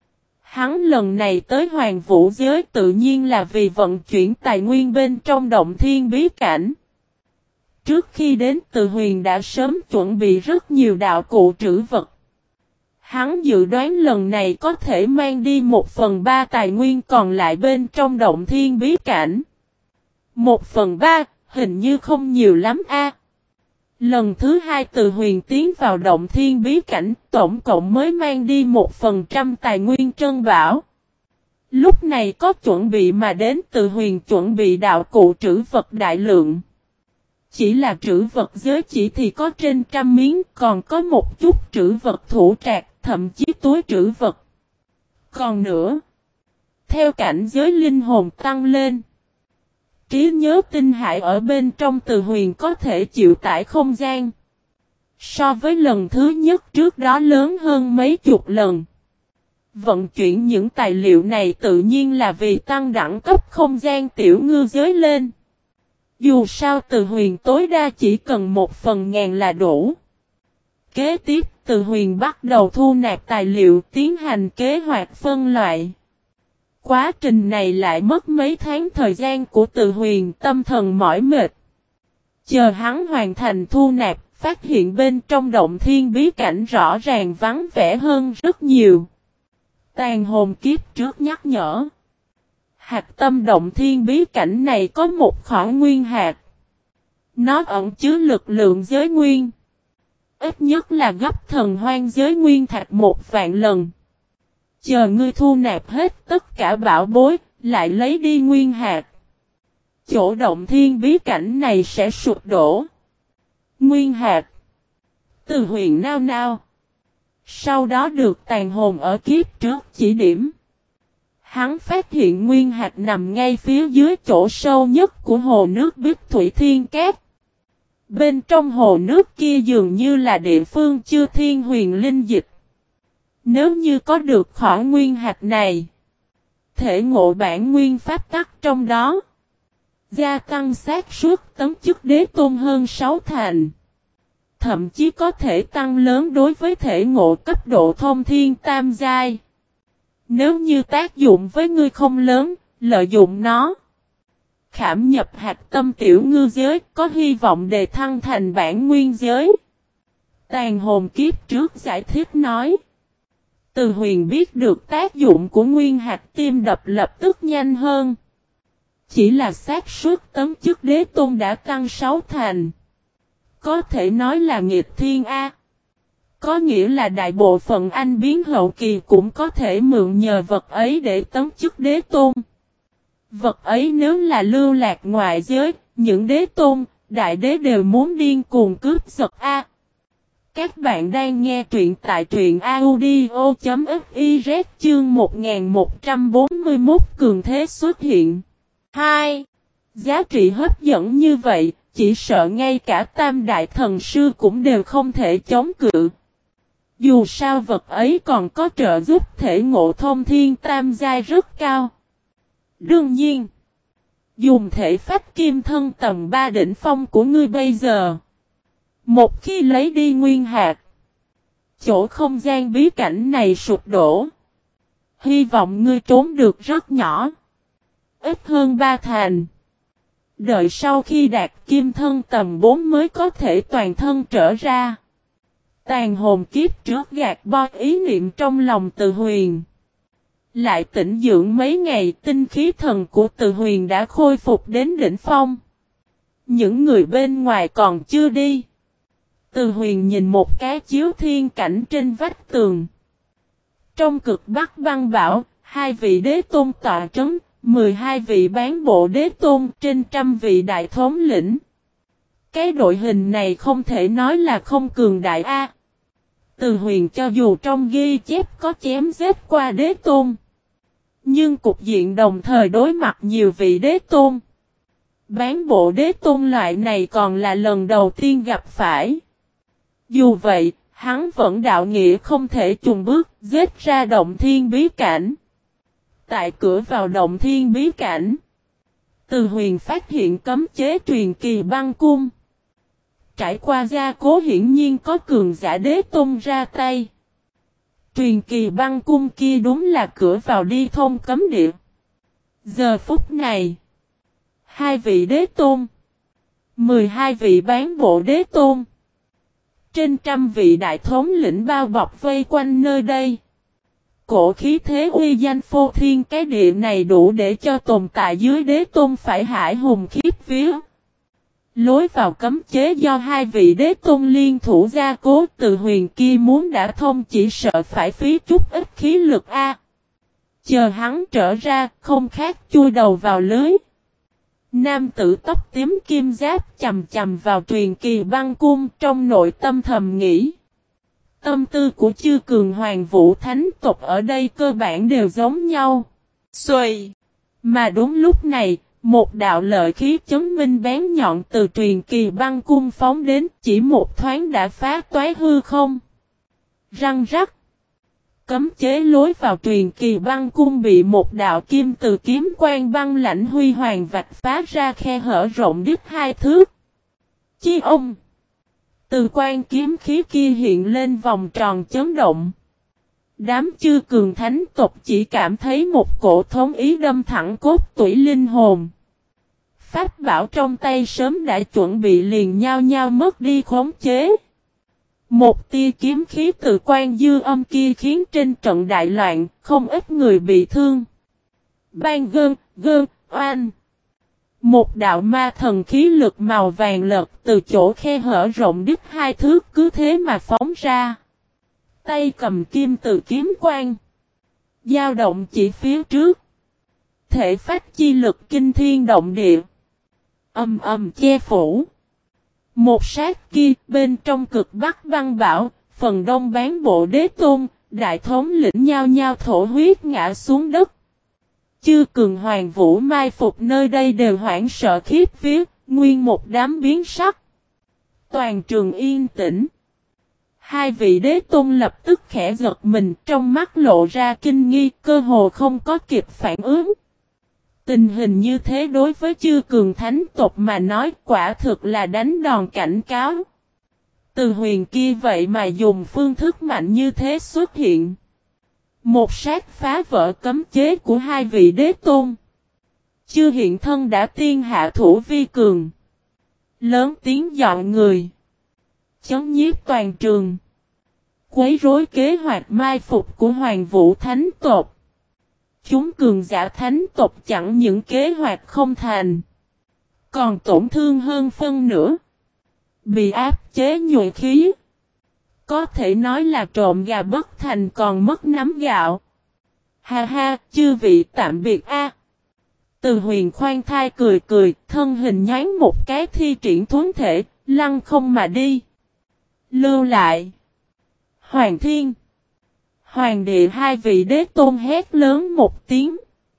Hắn lần này tới Hoàng Vũ giới tự nhiên là vì vận chuyển tài nguyên bên trong Động Thiên Bí Cảnh. Trước khi đến Từ Huyền đã sớm chuẩn bị rất nhiều đạo cụ trữ vật. Hắn dự đoán lần này có thể mang đi một phần ba tài nguyên còn lại bên trong Động Thiên Bí Cảnh. Một phần ba, hình như không nhiều lắm a. Lần thứ hai Từ Huyền tiến vào Động Thiên Bí Cảnh, tổng cộng mới mang đi một phần trăm tài nguyên trân bảo. Lúc này có chuẩn bị mà đến Từ Huyền chuẩn bị đạo cụ trữ vật đại lượng. Chỉ là trữ vật giới chỉ thì có trên trăm miếng, còn có một chút trữ vật thủ trạc, thậm chí túi trữ vật. Còn nữa, theo cảnh giới linh hồn tăng lên, trí nhớ tinh hải ở bên trong Từ Huyền có thể chịu tải không gian. So với lần thứ nhất trước đó lớn hơn mấy chục lần. Vận chuyển những tài liệu này tự nhiên là vì tăng đẳng cấp không gian tiểu ngư giới lên. Dù sao Từ Huyền tối đa chỉ cần một phần ngàn là đủ. Kế tiếp Từ Huyền bắt đầu thu nạp tài liệu tiến hành kế hoạch phân loại. Quá trình này lại mất mấy tháng thời gian của Từ Huyền tâm thần mỏi mệt. Chờ hắn hoàn thành thu nạp, phát hiện bên trong Động Thiên Bí Cảnh rõ ràng vắng vẻ hơn rất nhiều. Tàn hồn kiếp trước nhắc nhở. Hạt tâm Động Thiên Bí Cảnh này có một khỏa nguyên hạt. Nó ẩn chứa lực lượng giới nguyên. Ít nhất là gấp thần hoang giới nguyên thạch một vạn lần. Chờ ngươi thu nạp hết tất cả bảo bối, lại lấy đi nguyên hạt. Chỗ Động Thiên Bí Cảnh này sẽ sụp đổ. Nguyên hạt. Từ huyền nao nao. Sau đó được tàn hồn ở kiếp trước chỉ điểm. Hắn phát hiện nguyên hạt nằm ngay phía dưới chỗ sâu nhất của hồ nước Bích Thủy Thiên Cát. Bên trong hồ nước kia dường như là địa phương chư thiên huyền linh dịch. Nếu như có được khỏi nguyên hạt này, thể ngộ bản nguyên pháp tắc trong đó, gia tăng xác suất tấn chức đế tôn hơn sáu thành. Thậm chí có thể tăng lớn đối với thể ngộ cấp độ thông thiên tam giai. Nếu như tác dụng với ngươi không lớn, lợi dụng nó. Khảm nhập hạt tâm tiểu ngư giới có hy vọng đề thăng thành bản nguyên giới. Tàn hồn kiếp trước giải thích nói. Từ huyền biết được tác dụng của nguyên hạt tim đập lập tức nhanh hơn. Chỉ là xác suất tấn chức đế tôn đã tăng sáu thành. Có thể nói là nghịch thiên A. Có nghĩa là đại bộ phận anh biến hậu kỳ cũng có thể mượn nhờ vật ấy để tấn chức đế tôn. Vật ấy nếu là lưu lạc ngoại giới, những đế tôn, đại đế đều muốn điên cuồng cướp giật A. Các bạn đang nghe truyện tại truyện audio.fiz chương một nghìn một trăm bốn mươi mốt cường thế xuất hiện. hai. Giá trị hấp dẫn như vậy, chỉ sợ ngay cả tam đại thần sư cũng đều không thể chống cự. Dù sao vật ấy còn có trợ giúp thể ngộ thông thiên tam giai rất cao. Đương nhiên, dùng thể phách kim thân tầm ba đỉnh phong của ngươi bây giờ. Một khi lấy đi nguyên hạt, chỗ không gian bí cảnh này sụp đổ. Hy vọng ngươi trốn được rất nhỏ. Ít hơn ba thành. Đợi sau khi đạt kim thân tầm bốn mới có thể toàn thân trở ra. Tàn hồn kiếp trước gạt bo ý niệm trong lòng Từ Huyền. Lại tĩnh dưỡng mấy ngày, tinh khí thần của Từ Huyền đã khôi phục đến đỉnh phong. Những người bên ngoài còn chưa đi. Từ Huyền nhìn một cái chiếu thiên cảnh trên vách tường. Trong cực Bắc băng bão, hai vị đế tôn tọa trấn, mười hai vị bán bộ đế tôn trên trăm vị đại thống lĩnh. Cái đội hình này không thể nói là không cường đại A. Từ Huyền cho dù trong ghi chép có chém giết qua đế tôn. Nhưng cục diện đồng thời đối mặt nhiều vị đế tôn. Bán bộ đế tôn loại này còn là lần đầu tiên gặp phải. Dù vậy, hắn vẫn đạo nghĩa không thể chùng bước giết ra động thiên bí cảnh. Tại cửa vào động thiên bí cảnh, Từ Huyền phát hiện cấm chế truyền kỳ băng cung. Trải qua gia cố hiển nhiên có cường giả đế tôn ra tay. Truyền kỳ băng cung kia đúng là cửa vào đi thông cấm địa. Giờ phút này, hai vị đế tôn, mười hai vị bán bộ đế tôn, trên trăm vị đại thống lĩnh bao bọc vây quanh nơi đây. Cổ khí thế uy danh phô thiên cái địa này đủ để cho tồn tại dưới đế tôn phải hải hùng khiếp vía. Lối vào cấm chế do hai vị đế tôn liên thủ gia cố Từ Huyền kia muốn đã thông chỉ sợ phải phí chút ít khí lực A. Chờ hắn trở ra không khác chui đầu vào lưới. Nam tử tóc tím kim giáp chầm chầm vào truyền kỳ băng cung trong nội tâm thầm nghĩ. Tâm tư của chư cường hoàng vũ thánh tộc ở đây cơ bản đều giống nhau. Xuôi! Mà đúng lúc này, một đạo lợi khí chấn minh bén nhọn từ truyền kỳ băng cung phóng đến chỉ một thoáng đã phá toái hư không. Răng rắc! Cấm chế lối vào truyền kỳ băng cung bị một đạo kim từ kiếm quang băng lãnh huy hoàng vạch phá ra khe hở rộng đứt hai thước. Chi ông! Từ quan kiếm khí kia hiện lên vòng tròn chấn động. Đám chư cường thánh tộc chỉ cảm thấy một cổ thống ý đâm thẳng cốt tủy linh hồn. Pháp bảo trong tay sớm đã chuẩn bị liền nhau nhau mất đi khống chế. Một tia kiếm khí từ quan dư âm kia khiến trên trận đại loạn, không ít người bị thương. Ban gơn, gơn, oan. Một đạo ma thần khí lực màu vàng lật từ chỗ khe hở rộng đứt hai thước cứ thế mà phóng ra. Tay cầm kim từ kiếm quang. Dao động chỉ phía trước. Thể phách chi lực kinh thiên động địa. Âm âm che phủ. Một sát kia, bên trong cực Bắc băng bão, phần đông bán bộ đế tôn, đại thống lĩnh nhau nhau thổ huyết ngã xuống đất. Chư cường Hoàng Vũ mai phục nơi đây đều hoảng sợ khiếp vía, nguyên một đám biến sắc. Toàn trường yên tĩnh. Hai vị đế tôn lập tức khẽ giật mình, trong mắt lộ ra kinh nghi, cơ hồ không có kịp phản ứng. Tình hình như thế đối với chư cường thánh tộc mà nói quả thực là đánh đòn cảnh cáo. Từ huyền kia vậy mà dùng phương thức mạnh như thế xuất hiện. Một sát phá vỡ cấm chế của hai vị đế tôn. Chưa hiện thân đã tiên hạ thủ vi cường. Lớn tiếng dọn người. Chấn nhiếp toàn trường. Quấy rối kế hoạch mai phục của Hoàng Vũ Thánh tộc. Chúng cường giả thánh tộc chẳng những kế hoạch không thành. Còn tổn thương hơn phân nữa. Bị áp chế nhuệ khí. Có thể nói là trộm gà bất thành còn mất nắm gạo. Ha ha, chư vị tạm biệt a. Từ huyền khoan thai cười cười, thân hình nhoáng một cái thi triển thuấn thể, lăng không mà đi. Lưu lại. Hoàng thiên. Hoàng địa hai vị đế tôn hét lớn một tiếng.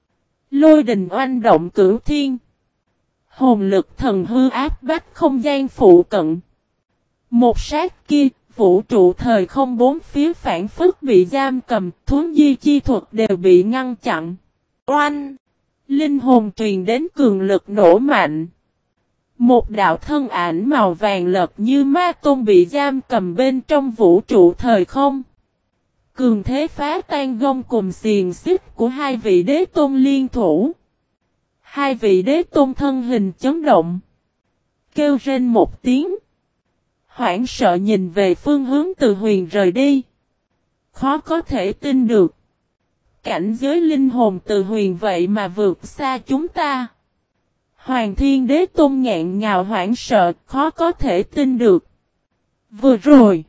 Lôi đình oanh động cửu thiên. Hồn lực thần hư áp bách không gian phụ cận. Một sát kia, vũ trụ thời không bốn phía phản phất bị giam cầm, thuấn di chi thuật đều bị ngăn chặn. Oanh! Linh hồn truyền đến cường lực nổ mạnh. Một đạo thân ảnh màu vàng lật như ma tôn bị giam cầm bên trong vũ trụ thời không. Cường thế phá tan gông cùng xiềng xích của hai vị đế tôn liên thủ. Hai vị đế tôn thân hình chấn động. Kêu rên một tiếng. Hoảng sợ nhìn về phương hướng Từ huyền rời đi. Khó có thể tin được. Cảnh giới linh hồn Từ huyền vậy mà vượt xa chúng ta. Hoàng thiên đế tôn ngẹn ngào hoảng sợ, khó có thể tin được. Vừa rồi,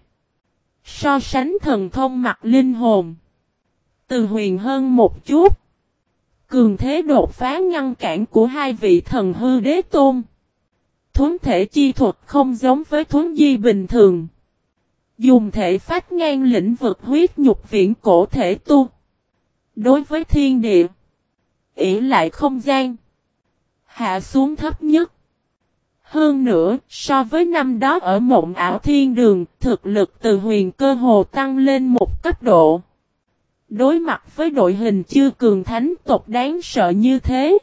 so sánh thần thông mặt linh hồn, Từ huyền hơn một chút. Cường thế đột phá ngăn cản của hai vị thần hư đế tôn. Thuấn thể chi thuật không giống với thuấn di bình thường. Dùng thể phát ngang lĩnh vực huyết nhục viễn cổ thể tu. Đối với thiên địa, ỷ lại không gian. Hạ xuống thấp nhất. Hơn nữa, so với năm đó ở mộng ảo thiên đường, thực lực Từ huyền cơ hồ tăng lên một cấp độ. Đối mặt với đội hình chư cường thánh tộc đáng sợ như thế.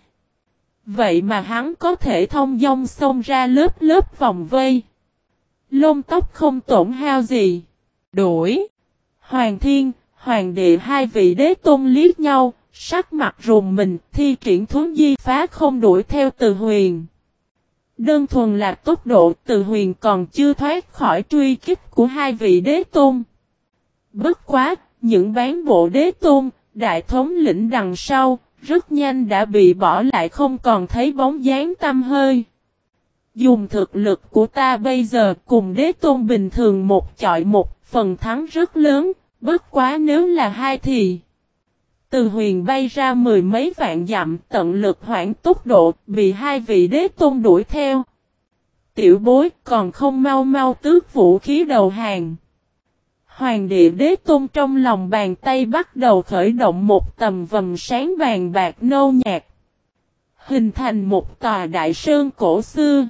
Vậy mà hắn có thể thông dong xông ra lớp lớp vòng vây. Lông tóc không tổn hao gì. Đuổi. Hoàng thiên, hoàng địa hai vị đế tôn liếc nhau. Sắc mặt rùng mình, thi triển thuấn di phá không đuổi theo Từ huyền. Đơn thuần là tốc độ Từ huyền còn chưa thoát khỏi truy kích của hai vị đế tôn. Bất quá, những bán bộ đế tôn, đại thống lĩnh đằng sau, rất nhanh đã bị bỏ lại không còn thấy bóng dáng tăm hơi. Dùng thực lực của ta bây giờ cùng đế tôn bình thường một chọi một, phần thắng rất lớn, bất quá nếu là hai thì... Từ huyền bay ra mười mấy vạn dặm tận lực hoãn tốc độ, bị hai vị đế tôn đuổi theo. Tiểu bối còn không mau mau tước vũ khí đầu hàng. Hoàng địa đế tôn trong lòng bàn tay bắt đầu khởi động một tầm vầng sáng vàng bạc nâu nhạt. Hình thành một tòa đại sơn cổ xưa.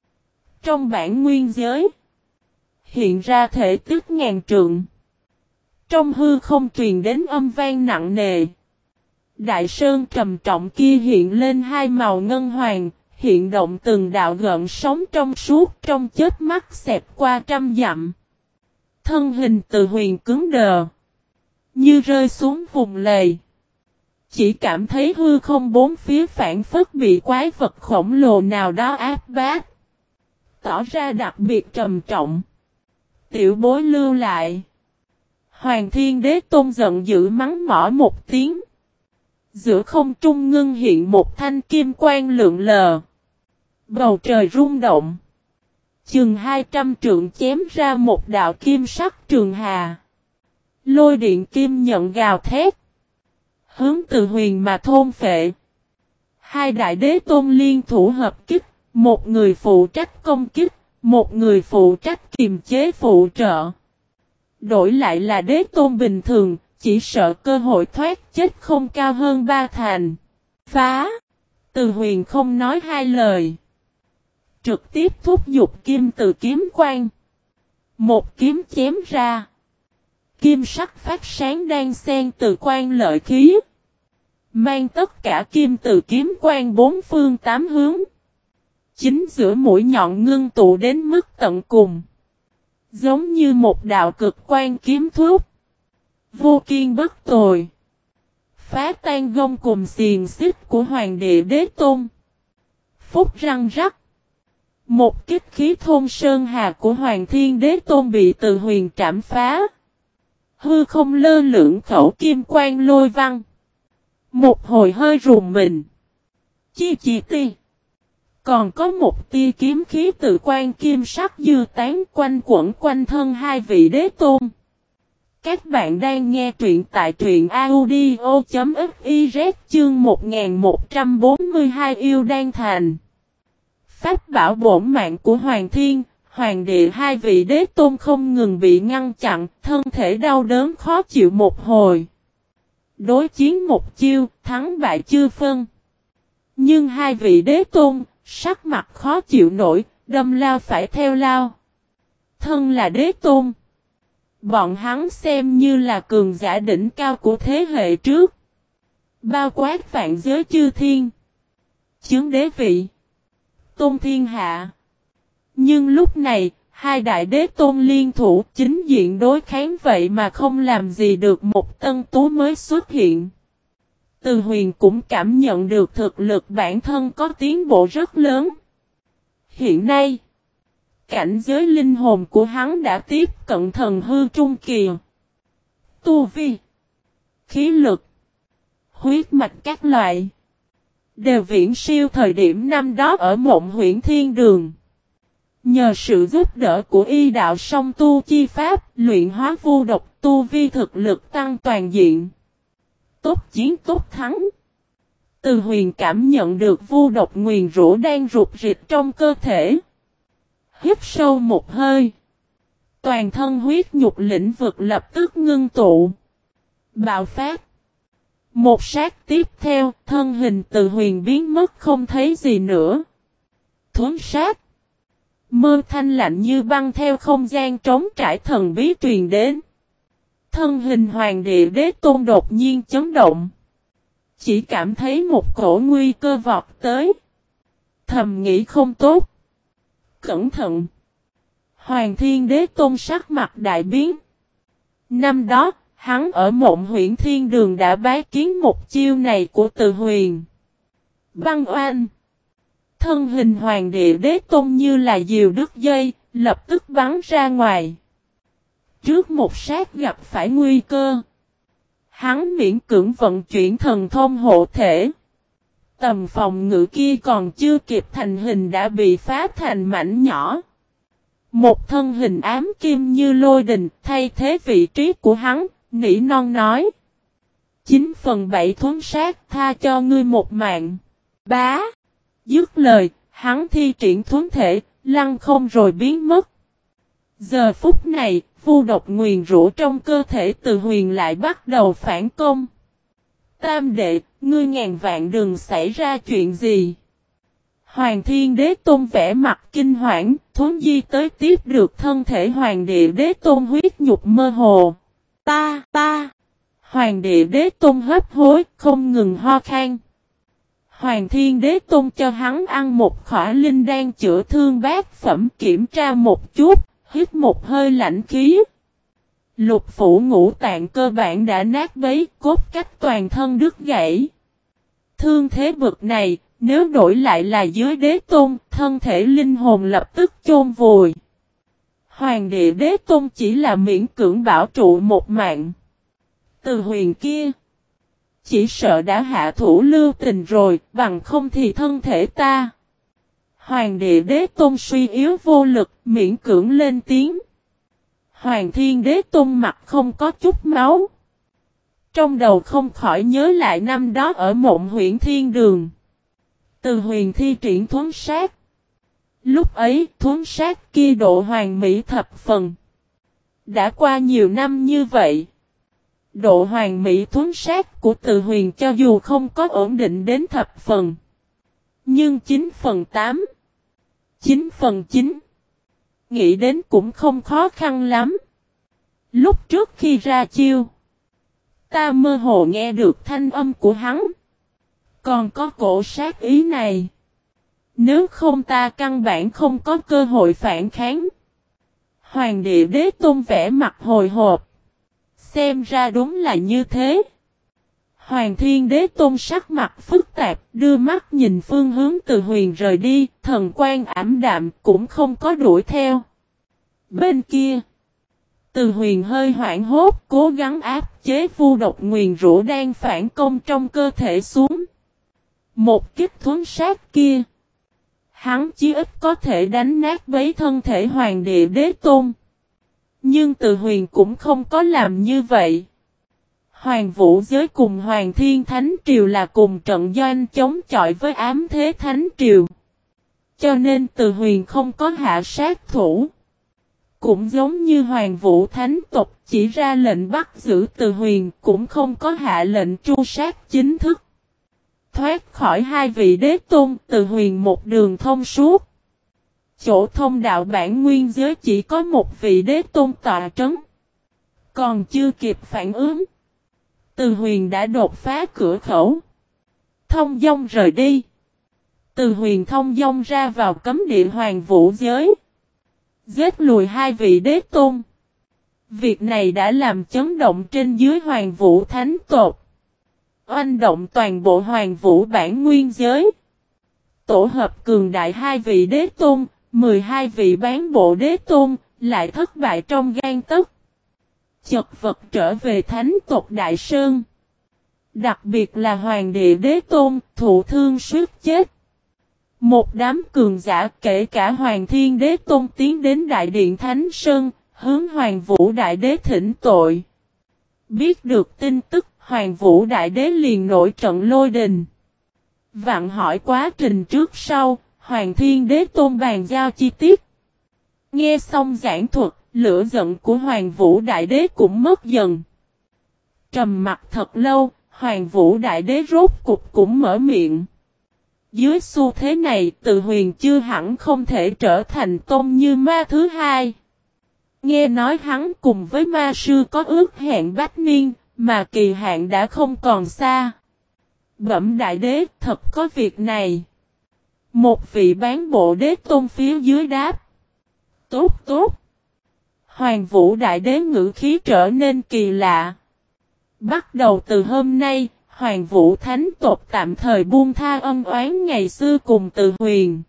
Trong bản nguyên giới, hiện ra thể tích ngàn trượng. Trong hư không truyền đến âm vang nặng nề. Đại sơn trầm trọng kia hiện lên hai màu ngân hoàng, hiện động từng đạo gợn sóng trong suốt trong chớp mắt xẹt qua trăm dặm. Thân hình Từ huyền cứng đờ, như rơi xuống vùng lầy. Chỉ cảm thấy hư không bốn phía phản phất bị quái vật khổng lồ nào đó áp bát. Tỏ ra đặc biệt trầm trọng. Tiểu bối lưu lại. Hoàng thiên đế tôn giận dữ mắng mỏ một tiếng. Giữa không trung ngưng hiện một thanh kim quang lượn lờ. Bầu trời rung động. Chừng hai trăm trượng chém ra một đạo kim sắc trường hà. Lôi điện kim nhận gào thét. Hướng Từ huyền mà thôn phệ. Hai đại đế tôn liên thủ hợp kích. Một người phụ trách công kích. Một người phụ trách kiềm chế phụ trợ. Đổi lại là đế tôn bình thường, chỉ sợ cơ hội thoát chết không cao hơn ba thành. Phá! Từ Huyền không nói hai lời. Trực tiếp thúc giục kim từ kiếm quang. Một kiếm chém ra. Kim sắc phát sáng đang xen từ quan lợi khí. Mang tất cả kim từ kiếm quang bốn phương tám hướng. Chính giữa mũi nhọn ngưng tụ đến mức tận cùng. Giống như một đạo cực quan kiếm thuốc. Vô kiên bất tồi. Phá tan gông cùng xiềng xích của Hoàng địa Đế Tôn. Phúc răng rắc. Một kích khí thôn sơn hà của Hoàng Thiên Đế Tôn bị Từ Huyền trảm phá. Hư không lơ lửng khẩu kim quang lôi văng. Một hồi hơi rùng mình. Chi chi ti. Còn có một tia kiếm khí từ quan kim sắc dư tán quanh quẩn quanh thân hai vị đế tôn. Các bạn đang nghe truyện tại truyện audio.fiz chương một nghìn một trăm bốn mươi hai yêu đan thành. Pháp bảo bổn mạng của Hoàng Thiên, Hoàng địa hai vị đế tôn không ngừng bị ngăn chặn, thân thể đau đớn khó chịu một hồi. Đối chiến một chiêu, thắng bại chưa phân. Nhưng hai vị đế tôn, sắc mặt khó chịu nổi, đâm lao phải theo lao. Thân là đế tôn. Bọn hắn xem như là cường giả đỉnh cao của thế hệ trước. Bao quát vạn giới chư thiên. Chứng đế vị. Tôn thiên hạ. Nhưng lúc này, hai đại đế tôn liên thủ chính diện đối kháng vậy mà không làm gì được một tân tú mới xuất hiện. Từ Huyền cũng cảm nhận được thực lực bản thân có tiến bộ rất lớn. Hiện nay, cảnh giới linh hồn của hắn đã tiếp cận thần hư trung kỳ. Tu vi, khí lực, huyết mạch các loại, đều viễn siêu thời điểm năm đó ở Mộng Huyễn Thiên Đường. Nhờ sự giúp đỡ của y đạo song tu chi pháp, luyện hóa vu độc, tu vi thực lực tăng toàn diện. Tốt chiến tốt thắng. Từ Huyền cảm nhận được vu độc nguyền rủa đang rụt rịch trong cơ thể. Hít sâu một hơi. Toàn thân huyết nhục lĩnh vực lập tức ngưng tụ. Bạo phát. Một sát tiếp theo, thân hình Từ Huyền biến mất không thấy gì nữa. Thuấn sát. Mơ thanh lạnh như băng theo không gian trống trải thần bí truyền đến. Thân hình Hoàng địa Đế Tôn đột nhiên chấn động. Chỉ cảm thấy một cổ nguy cơ vọt tới. Thầm nghĩ không tốt. Cẩn thận. Hoàng Thiên Đế Tôn sắc mặt đại biến. Năm đó, hắn ở Mộng Huyễn Thiên Đường đã bái kiến một chiêu này của Từ Huyền. Băng oanh. Thân hình Hoàng địa Đế Tôn như là diều đứt dây, lập tức bắn ra ngoài. Trước một sát gặp phải nguy cơ. Hắn miễn cưỡng vận chuyển thần thông hộ thể. Tầm phòng ngự kia còn chưa kịp thành hình đã bị phá thành mảnh nhỏ. Một thân hình ám kim như lôi đình thay thế vị trí của hắn, nỉ non nói. Chín phần bảy thuấn sát tha cho ngươi một mạng. Bá. Dứt lời, hắn thi triển thuấn thể, lăng không rồi biến mất. Giờ phút này, vu độc nguyền rủa trong cơ thể Từ Huyền lại bắt đầu phản công. Tam đệ, ngươi ngàn vạn đừng xảy ra chuyện gì. Hoàng Thiên Đế Tôn vẽ mặt kinh hoảng, thuấn di tới tiếp được thân thể Hoàng địa Đế Tôn huyết nhục mơ hồ. Ta, ta. Hoàng địa Đế Tôn hấp hối, không ngừng ho khan. Hoàng Thiên Đế Tôn cho hắn ăn một khỏa linh đan chữa thương bát phẩm kiểm tra một chút, hít một hơi lạnh khí. Lục phủ ngũ tạng cơ bản đã nát bấy, cốt cách toàn thân đứt gãy. Thương thế bực này, nếu đổi lại là dưới đế tôn, thân thể linh hồn lập tức chôn vùi. Hoàng địa Đế Tôn chỉ là miễn cưỡng bảo trụ một mạng. Từ Huyền kia, chỉ sợ đã hạ thủ lưu tình rồi, bằng không thì thân thể ta. Hoàng địa Đế Tôn suy yếu vô lực, miễn cưỡng lên tiếng. Hoàng Thiên Đế Tôn mặt không có chút máu. Trong đầu không khỏi nhớ lại năm đó ở Mộng Huyễn Thiên Đường. Từ Huyền thi triển thuấn sát. Lúc ấy thuấn sát kia độ hoàn mỹ thập phần. Đã qua nhiều năm như vậy. Độ hoàn mỹ thuấn sát của Từ Huyền cho dù không có ổn định đến thập phần. Nhưng chín phần tám. chín phần chín. Nghĩ đến cũng không khó khăn lắm. Lúc trước khi ra chiêu. Ta mơ hồ nghe được thanh âm của hắn. Còn có cổ sát ý này. Nếu không ta căn bản không có cơ hội phản kháng. Hoàng địa đế tôn vẽ mặt hồi hộp. Xem ra đúng là như thế. Hoàng thiên đế tôn sắc mặt phức tạp, đưa mắt nhìn phương hướng Từ Huyền rời đi, thần quan ảm đạm cũng không có đuổi theo. Bên kia, Từ Huyền hơi hoảng hốt, cố gắng áp chế vu độc nguyền rủa đang phản công trong cơ thể xuống. Một kích thuấn sát kia, hắn chí ít có thể đánh nát bấy thân thể hoàng địa đế tôn. Nhưng Từ Huyền cũng không có làm như vậy. Hoàng Vũ giới cùng Hoàng Thiên Thánh Triều là cùng trận doanh chống chọi với ám thế Thánh Triều. Cho nên Từ Huyền không có hạ sát thủ. Cũng giống như Hoàng Vũ Thánh tộc chỉ ra lệnh bắt giữ Từ Huyền cũng không có hạ lệnh tru sát chính thức. Thoát khỏi hai vị đế tôn, Từ Huyền một đường thông suốt. Chỗ thông đạo bản nguyên giới chỉ có một vị đế tôn tọa trấn. Còn chưa kịp phản ứng. Từ Huyền đã đột phá cửa khẩu. Thông dong rời đi. Từ Huyền thông dong ra vào cấm địa Hoàng Vũ giới. Giết lùi hai vị đế tôn. Việc này đã làm chấn động trên dưới Hoàng Vũ Thánh tộc. Oanh động toàn bộ Hoàng Vũ bản nguyên giới. Tổ hợp cường đại hai vị đế tôn, mười hai vị bán bộ đế tôn, lại thất bại trong gan tấc. Chật vật trở về Thánh tộc Đại Sơn. Đặc biệt là Hoàng địa đế tôn, thụ thương suýt chết. Một đám cường giả kể cả Hoàng thiên đế tôn tiến đến Đại điện Thánh Sơn, hướng Hoàng Vũ Đại Đế thỉnh tội. Biết được tin tức, Hoàng Vũ Đại Đế liền nổi trận lôi đình. Vặn hỏi quá trình trước sau, Hoàng thiên đế tôn bàn giao chi tiết. Nghe xong giảng thuật, lửa giận của Hoàng Vũ Đại Đế cũng mất dần. Trầm mặt thật lâu, Hoàng Vũ Đại Đế rốt cục cũng mở miệng. Dưới xu thế này, Từ Huyền chưa hẳn không thể trở thành tôn như ma thứ hai. Nghe nói hắn cùng với ma sư có ước hẹn bách niên, mà kỳ hạn đã không còn xa. Bẩm Đại Đế, thật có việc này. Một vị bán bộ đế tôn phía dưới đáp. Tốt tốt. Hoàng Vũ Đại Đế ngữ khí trở nên kỳ lạ. Bắt đầu từ hôm nay, Hoàng Vũ Thánh tộc tạm thời buông tha ân oán ngày xưa cùng Từ Huyền.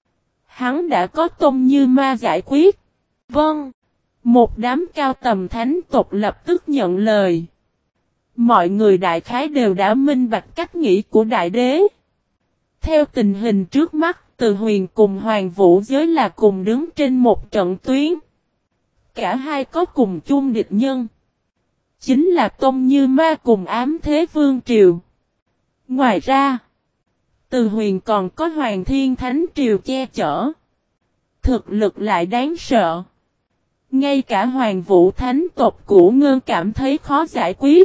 Hắn đã có tôn như ma giải quyết. Vâng. Một đám cao tầm thánh tộc lập tức nhận lời. Mọi người đại khái đều đã minh bạch cách nghĩ của Đại Đế. Theo tình hình trước mắt, Từ Huyền cùng Hoàng Vũ giới là cùng đứng trên một trận tuyến. Cả hai có cùng chung địch nhân. Chính là tôn như ma cùng ám thế vương triều. Ngoài ra, Từ Huyền còn có Hoàng thiên thánh triều che chở. Thực lực lại đáng sợ. Ngay cả Hoàng Vũ Thánh tộc của Ngân cảm thấy khó giải quyết.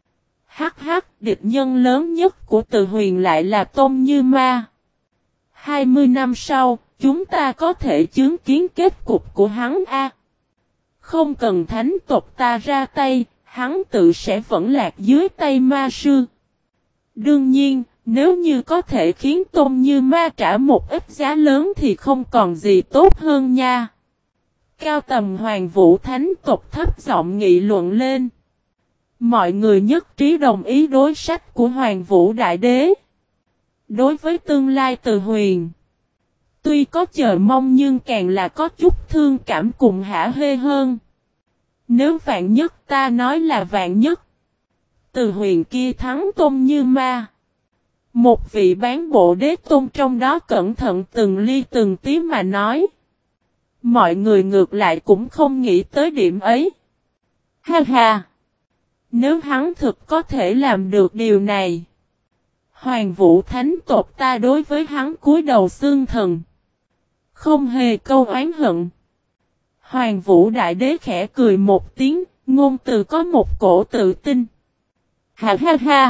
Hắc hắc, địch nhân lớn nhất của Từ Huyền lại là tôn như ma. hai mươi năm sau, chúng ta có thể chứng kiến kết cục của hắn a. Không cần thánh tộc ta ra tay, hắn tự sẽ vẫn lạc dưới tay ma sư. Đương nhiên, nếu như có thể khiến tôn như ma trả một ít giá lớn thì không còn gì tốt hơn nha. Cao tầm Hoàng Vũ Thánh tộc thấp giọng nghị luận lên. Mọi người nhất trí đồng ý đối sách của Hoàng Vũ Đại Đế. Đối với tương lai Từ Huyền, tuy có chờ mong nhưng càng là có chút thương cảm cùng hả hê hơn. Nếu vạn nhất ta nói là vạn nhất, Từ Huyền kia thắng tôn như ma. Một vị bán bộ đế tôn trong đó cẩn thận từng ly từng tí mà nói. Mọi người ngược lại cũng không nghĩ tới điểm ấy. Ha ha! Nếu hắn thực có thể làm được điều này, Hoàng Vũ Thánh tộc ta đối với hắn cúi đầu xương thần. Không hề câu oán hận. Hoàng Vũ Đại Đế khẽ cười một tiếng, ngôn từ có một cổ tự tin. Ha ha ha!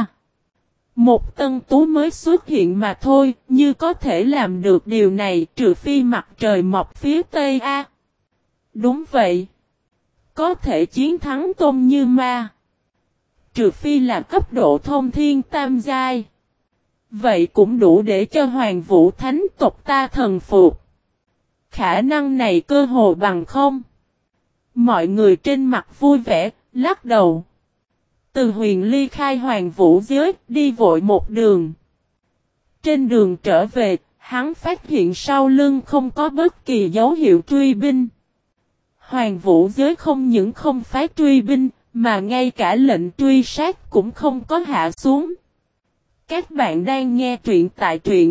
Một tân tú mới xuất hiện mà thôi, như có thể làm được điều này trừ phi mặt trời mọc phía Tây A. Đúng vậy. Có thể chiến thắng Tôn Như Ma. Trừ phi là cấp độ thông thiên tam giai. Vậy cũng đủ để cho Hoàng Vũ Thánh tộc ta thần phục. Khả năng này cơ hồ bằng không. Mọi người trên mặt vui vẻ, lắc đầu. Từ Huyền ly khai Hoàng Vũ giới, đi vội một đường. Trên đường trở về, hắn phát hiện sau lưng không có bất kỳ dấu hiệu truy binh. Hoàng Vũ giới không những không phái truy binh, mà ngay cả lệnh truy sát cũng không có hạ xuống. Các bạn đang nghe truyện tại truyện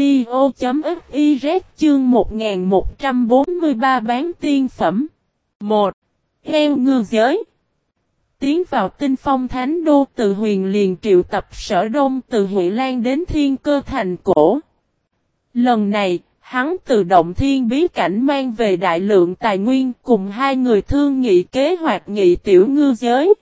audio.fiz chương một nghìn một trăm bốn mươi ba bán tiên phẩm. một. Heo ngư giới. Tiến vào Tinh Phong Thánh Đô, Từ Huyền liền triệu tập Sở Đông từ Huệ Lan đến Thiên Cơ Thành Cổ. Lần này, hắn từ Động Thiên Bí Cảnh mang về đại lượng tài nguyên cùng hai người thương nghị kế hoạch nghị tiểu ngư giới.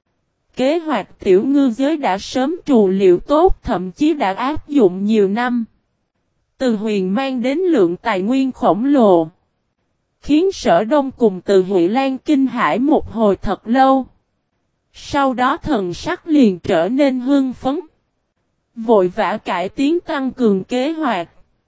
Kế hoạch tiểu ngư giới đã sớm trù liệu tốt, thậm chí đã áp dụng nhiều năm. Từ Huyền mang đến lượng tài nguyên khổng lồ, khiến Sở Đông cùng Từ Huệ Lan kinh hãi một hồi thật lâu. Sau đó thần sắc liền trở nên hưng phấn. Vội vã cải tiến tăng cường kế hoạch.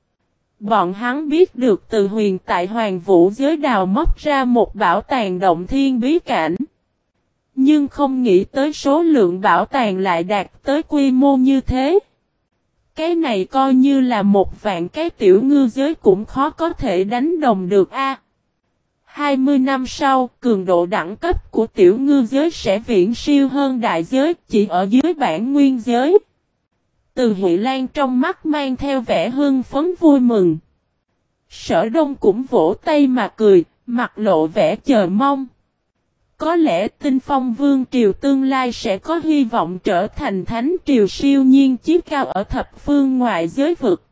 Bọn hắn biết được Từ Huyền tại Hoàng Vũ giới đào móc ra một bảo tàng Động Thiên Bí Cảnh. Nhưng không nghĩ tới số lượng bảo tàng lại đạt tới quy mô như thế. Cái này coi như là một vạn cái tiểu ngư giới cũng khó có thể đánh đồng được a. hai mươi năm sau, cường độ đẳng cấp của tiểu ngư giới sẽ viễn siêu hơn đại giới, chỉ ở dưới bản nguyên giới. Từ Huệ Lan trong mắt mang theo vẻ hưng phấn vui mừng. Sở Đông cũng vỗ tay mà cười, mặt lộ vẻ chờ mong. Có lẽ Tinh Phong Vương Triều tương lai sẽ có hy vọng trở thành thánh triều siêu nhiên chí cao ở thập phương ngoại giới vực.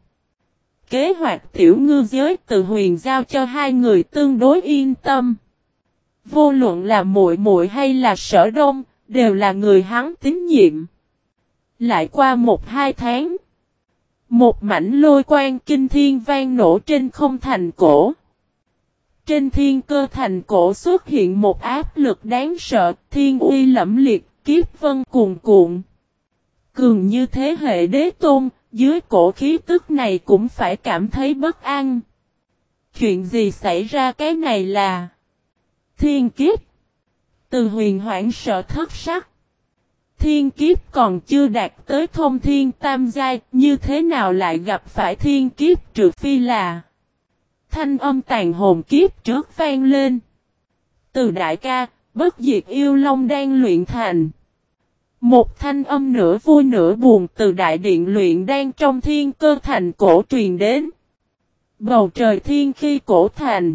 Kế hoạch tiểu ngư giới Từ Huyền giao cho hai người tương đối yên tâm. Vô luận là muội muội hay là Sở Đông, đều là người hắn tín nhiệm. Lại qua một hai tháng, một mảnh lôi quang kinh thiên vang nổ trên không thành cổ. Trên thiên cơ thành cổ xuất hiện một áp lực đáng sợ, thiên uy lẫm liệt, kiếp vân cuồn cuộn. Cường như thế hệ đế tôn, dưới cổ khí tức này cũng phải cảm thấy bất an. Chuyện gì xảy ra, cái này là thiên kiếp. Từ Huyền hoảng sợ thất sắc. Thiên kiếp còn chưa đạt tới thông thiên tam giai, như thế nào lại gặp phải thiên kiếp, trừ phi là thanh âm tàn hồn kiếp trước vang lên. Từ đại ca, bất diệt yêu long đang luyện thành. Một thanh âm nửa vui nửa buồn từ đại điện luyện đang trong thiên cơ thành cổ truyền đến. Bầu trời thiên khi cổ thành.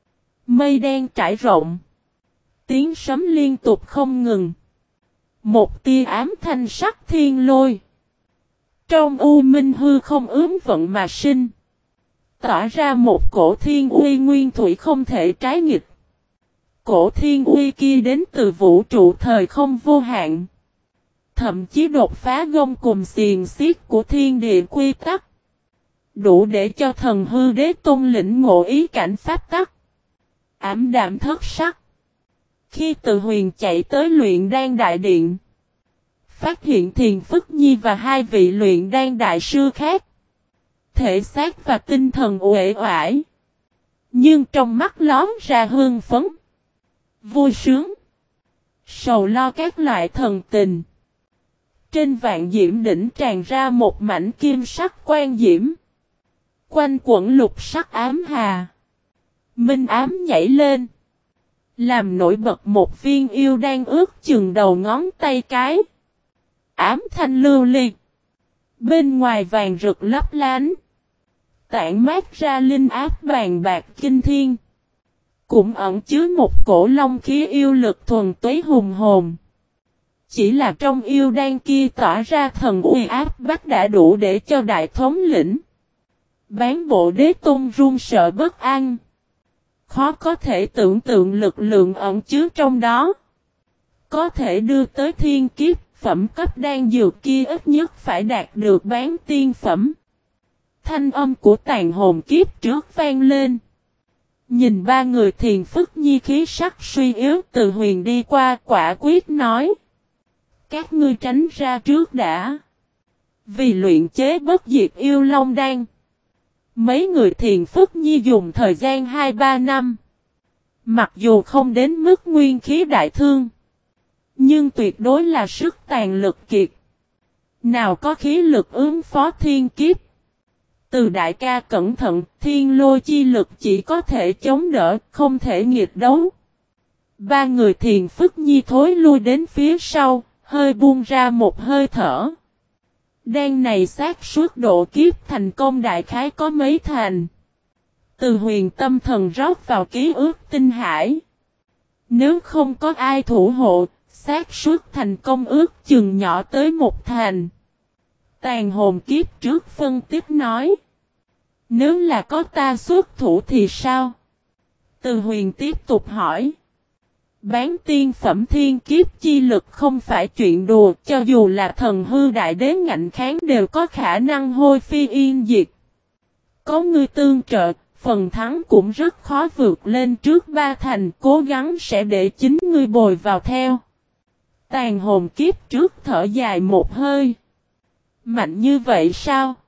Mây đen trải rộng. Tiếng sấm liên tục không ngừng. Một tia ám thanh sắc thiên lôi. Trong u minh hư không ướm vận mà sinh. Tỏa ra một cổ thiên uy nguyên thủy không thể trái nghịch. Cổ thiên uy kia đến từ vũ trụ thời không vô hạn. Thậm chí đột phá gông cùng xiềng xiết của thiên địa quy tắc. Đủ để cho thần hư đế tôn lĩnh ngộ ý cảnh pháp tắc. Ảm đạm thất sắc. Khi Từ Huyền chạy tới luyện đan đại điện, phát hiện Thiền Phức Nhi và hai vị luyện đan đại sư khác. Thể xác và tinh thần uể oải. Nhưng trong mắt lón ra hương phấn. Vui sướng. Sầu lo các loại thần tình. Trên vạn diễm đỉnh tràn ra một mảnh kim sắc quan diễm. Quanh quẩn lục sắc ám hà. Minh ám nhảy lên. Làm nổi bật một viên yêu đang ướt chừng đầu ngón tay cái. Ám thanh lưu ly. Bên ngoài vàng rực lấp lánh. Tản mát ra linh áp bàn bạc kinh thiên. Cũng ẩn chứa một cổ long khí yêu lực thuần túy hùng hồn. Chỉ là trong yêu đan kia tỏa ra thần uy áp bách đã đủ để cho đại thống lĩnh Bán bộ đế tôn run sợ bất an. Khó có thể tưởng tượng lực lượng ẩn chứa trong đó. Có thể đưa tới thiên kiếp, phẩm cấp đan dược kia ít nhất phải đạt được bán tiên phẩm. Thanh âm của tàn hồn kiếp trước vang lên. Nhìn ba người Thiền Phức Nhi khí sắc suy yếu, Từ Huyền đi qua quả quyết nói. Các ngươi tránh ra trước đã. Vì luyện chế bất diệt yêu long đan. Mấy người Thiền Phức Nhi dùng thời gian hai ba năm. Mặc dù không đến mức nguyên khí đại thương. Nhưng tuyệt đối là sức tàn lực kiệt. Nào có khí lực ứng phó thiên kiếp. Từ đại ca cẩn thận, thiên lôi chi lực chỉ có thể chống đỡ, không thể nghịch đấu. Ba người Thiền Phức Nhi thối lui đến phía sau, hơi buông ra một hơi thở. Đan này xác suất độ kiếp thành công đại khái có mấy thành. Từ Huyền tâm thần rót vào ký ức tinh hải. Nếu không có ai thủ hộ, xác suất thành công ước chừng nhỏ tới một thành. Tàn hồn kiếp trước phân tích nói. Nếu là có ta xuất thủ thì sao? Từ Huyền tiếp tục hỏi. Bán tiên phẩm thiên kiếp chi lực không phải chuyện đùa, cho dù là thần hư đại đế ngạnh kháng đều có khả năng hôi phi yên diệt. Có ngươi tương trợ, phần thắng cũng rất khó vượt lên trước ba thành, cố gắng sẽ để chính ngươi bồi vào theo. Tàn hồn kiếp trước thở dài một hơi. Mạnh như vậy sao?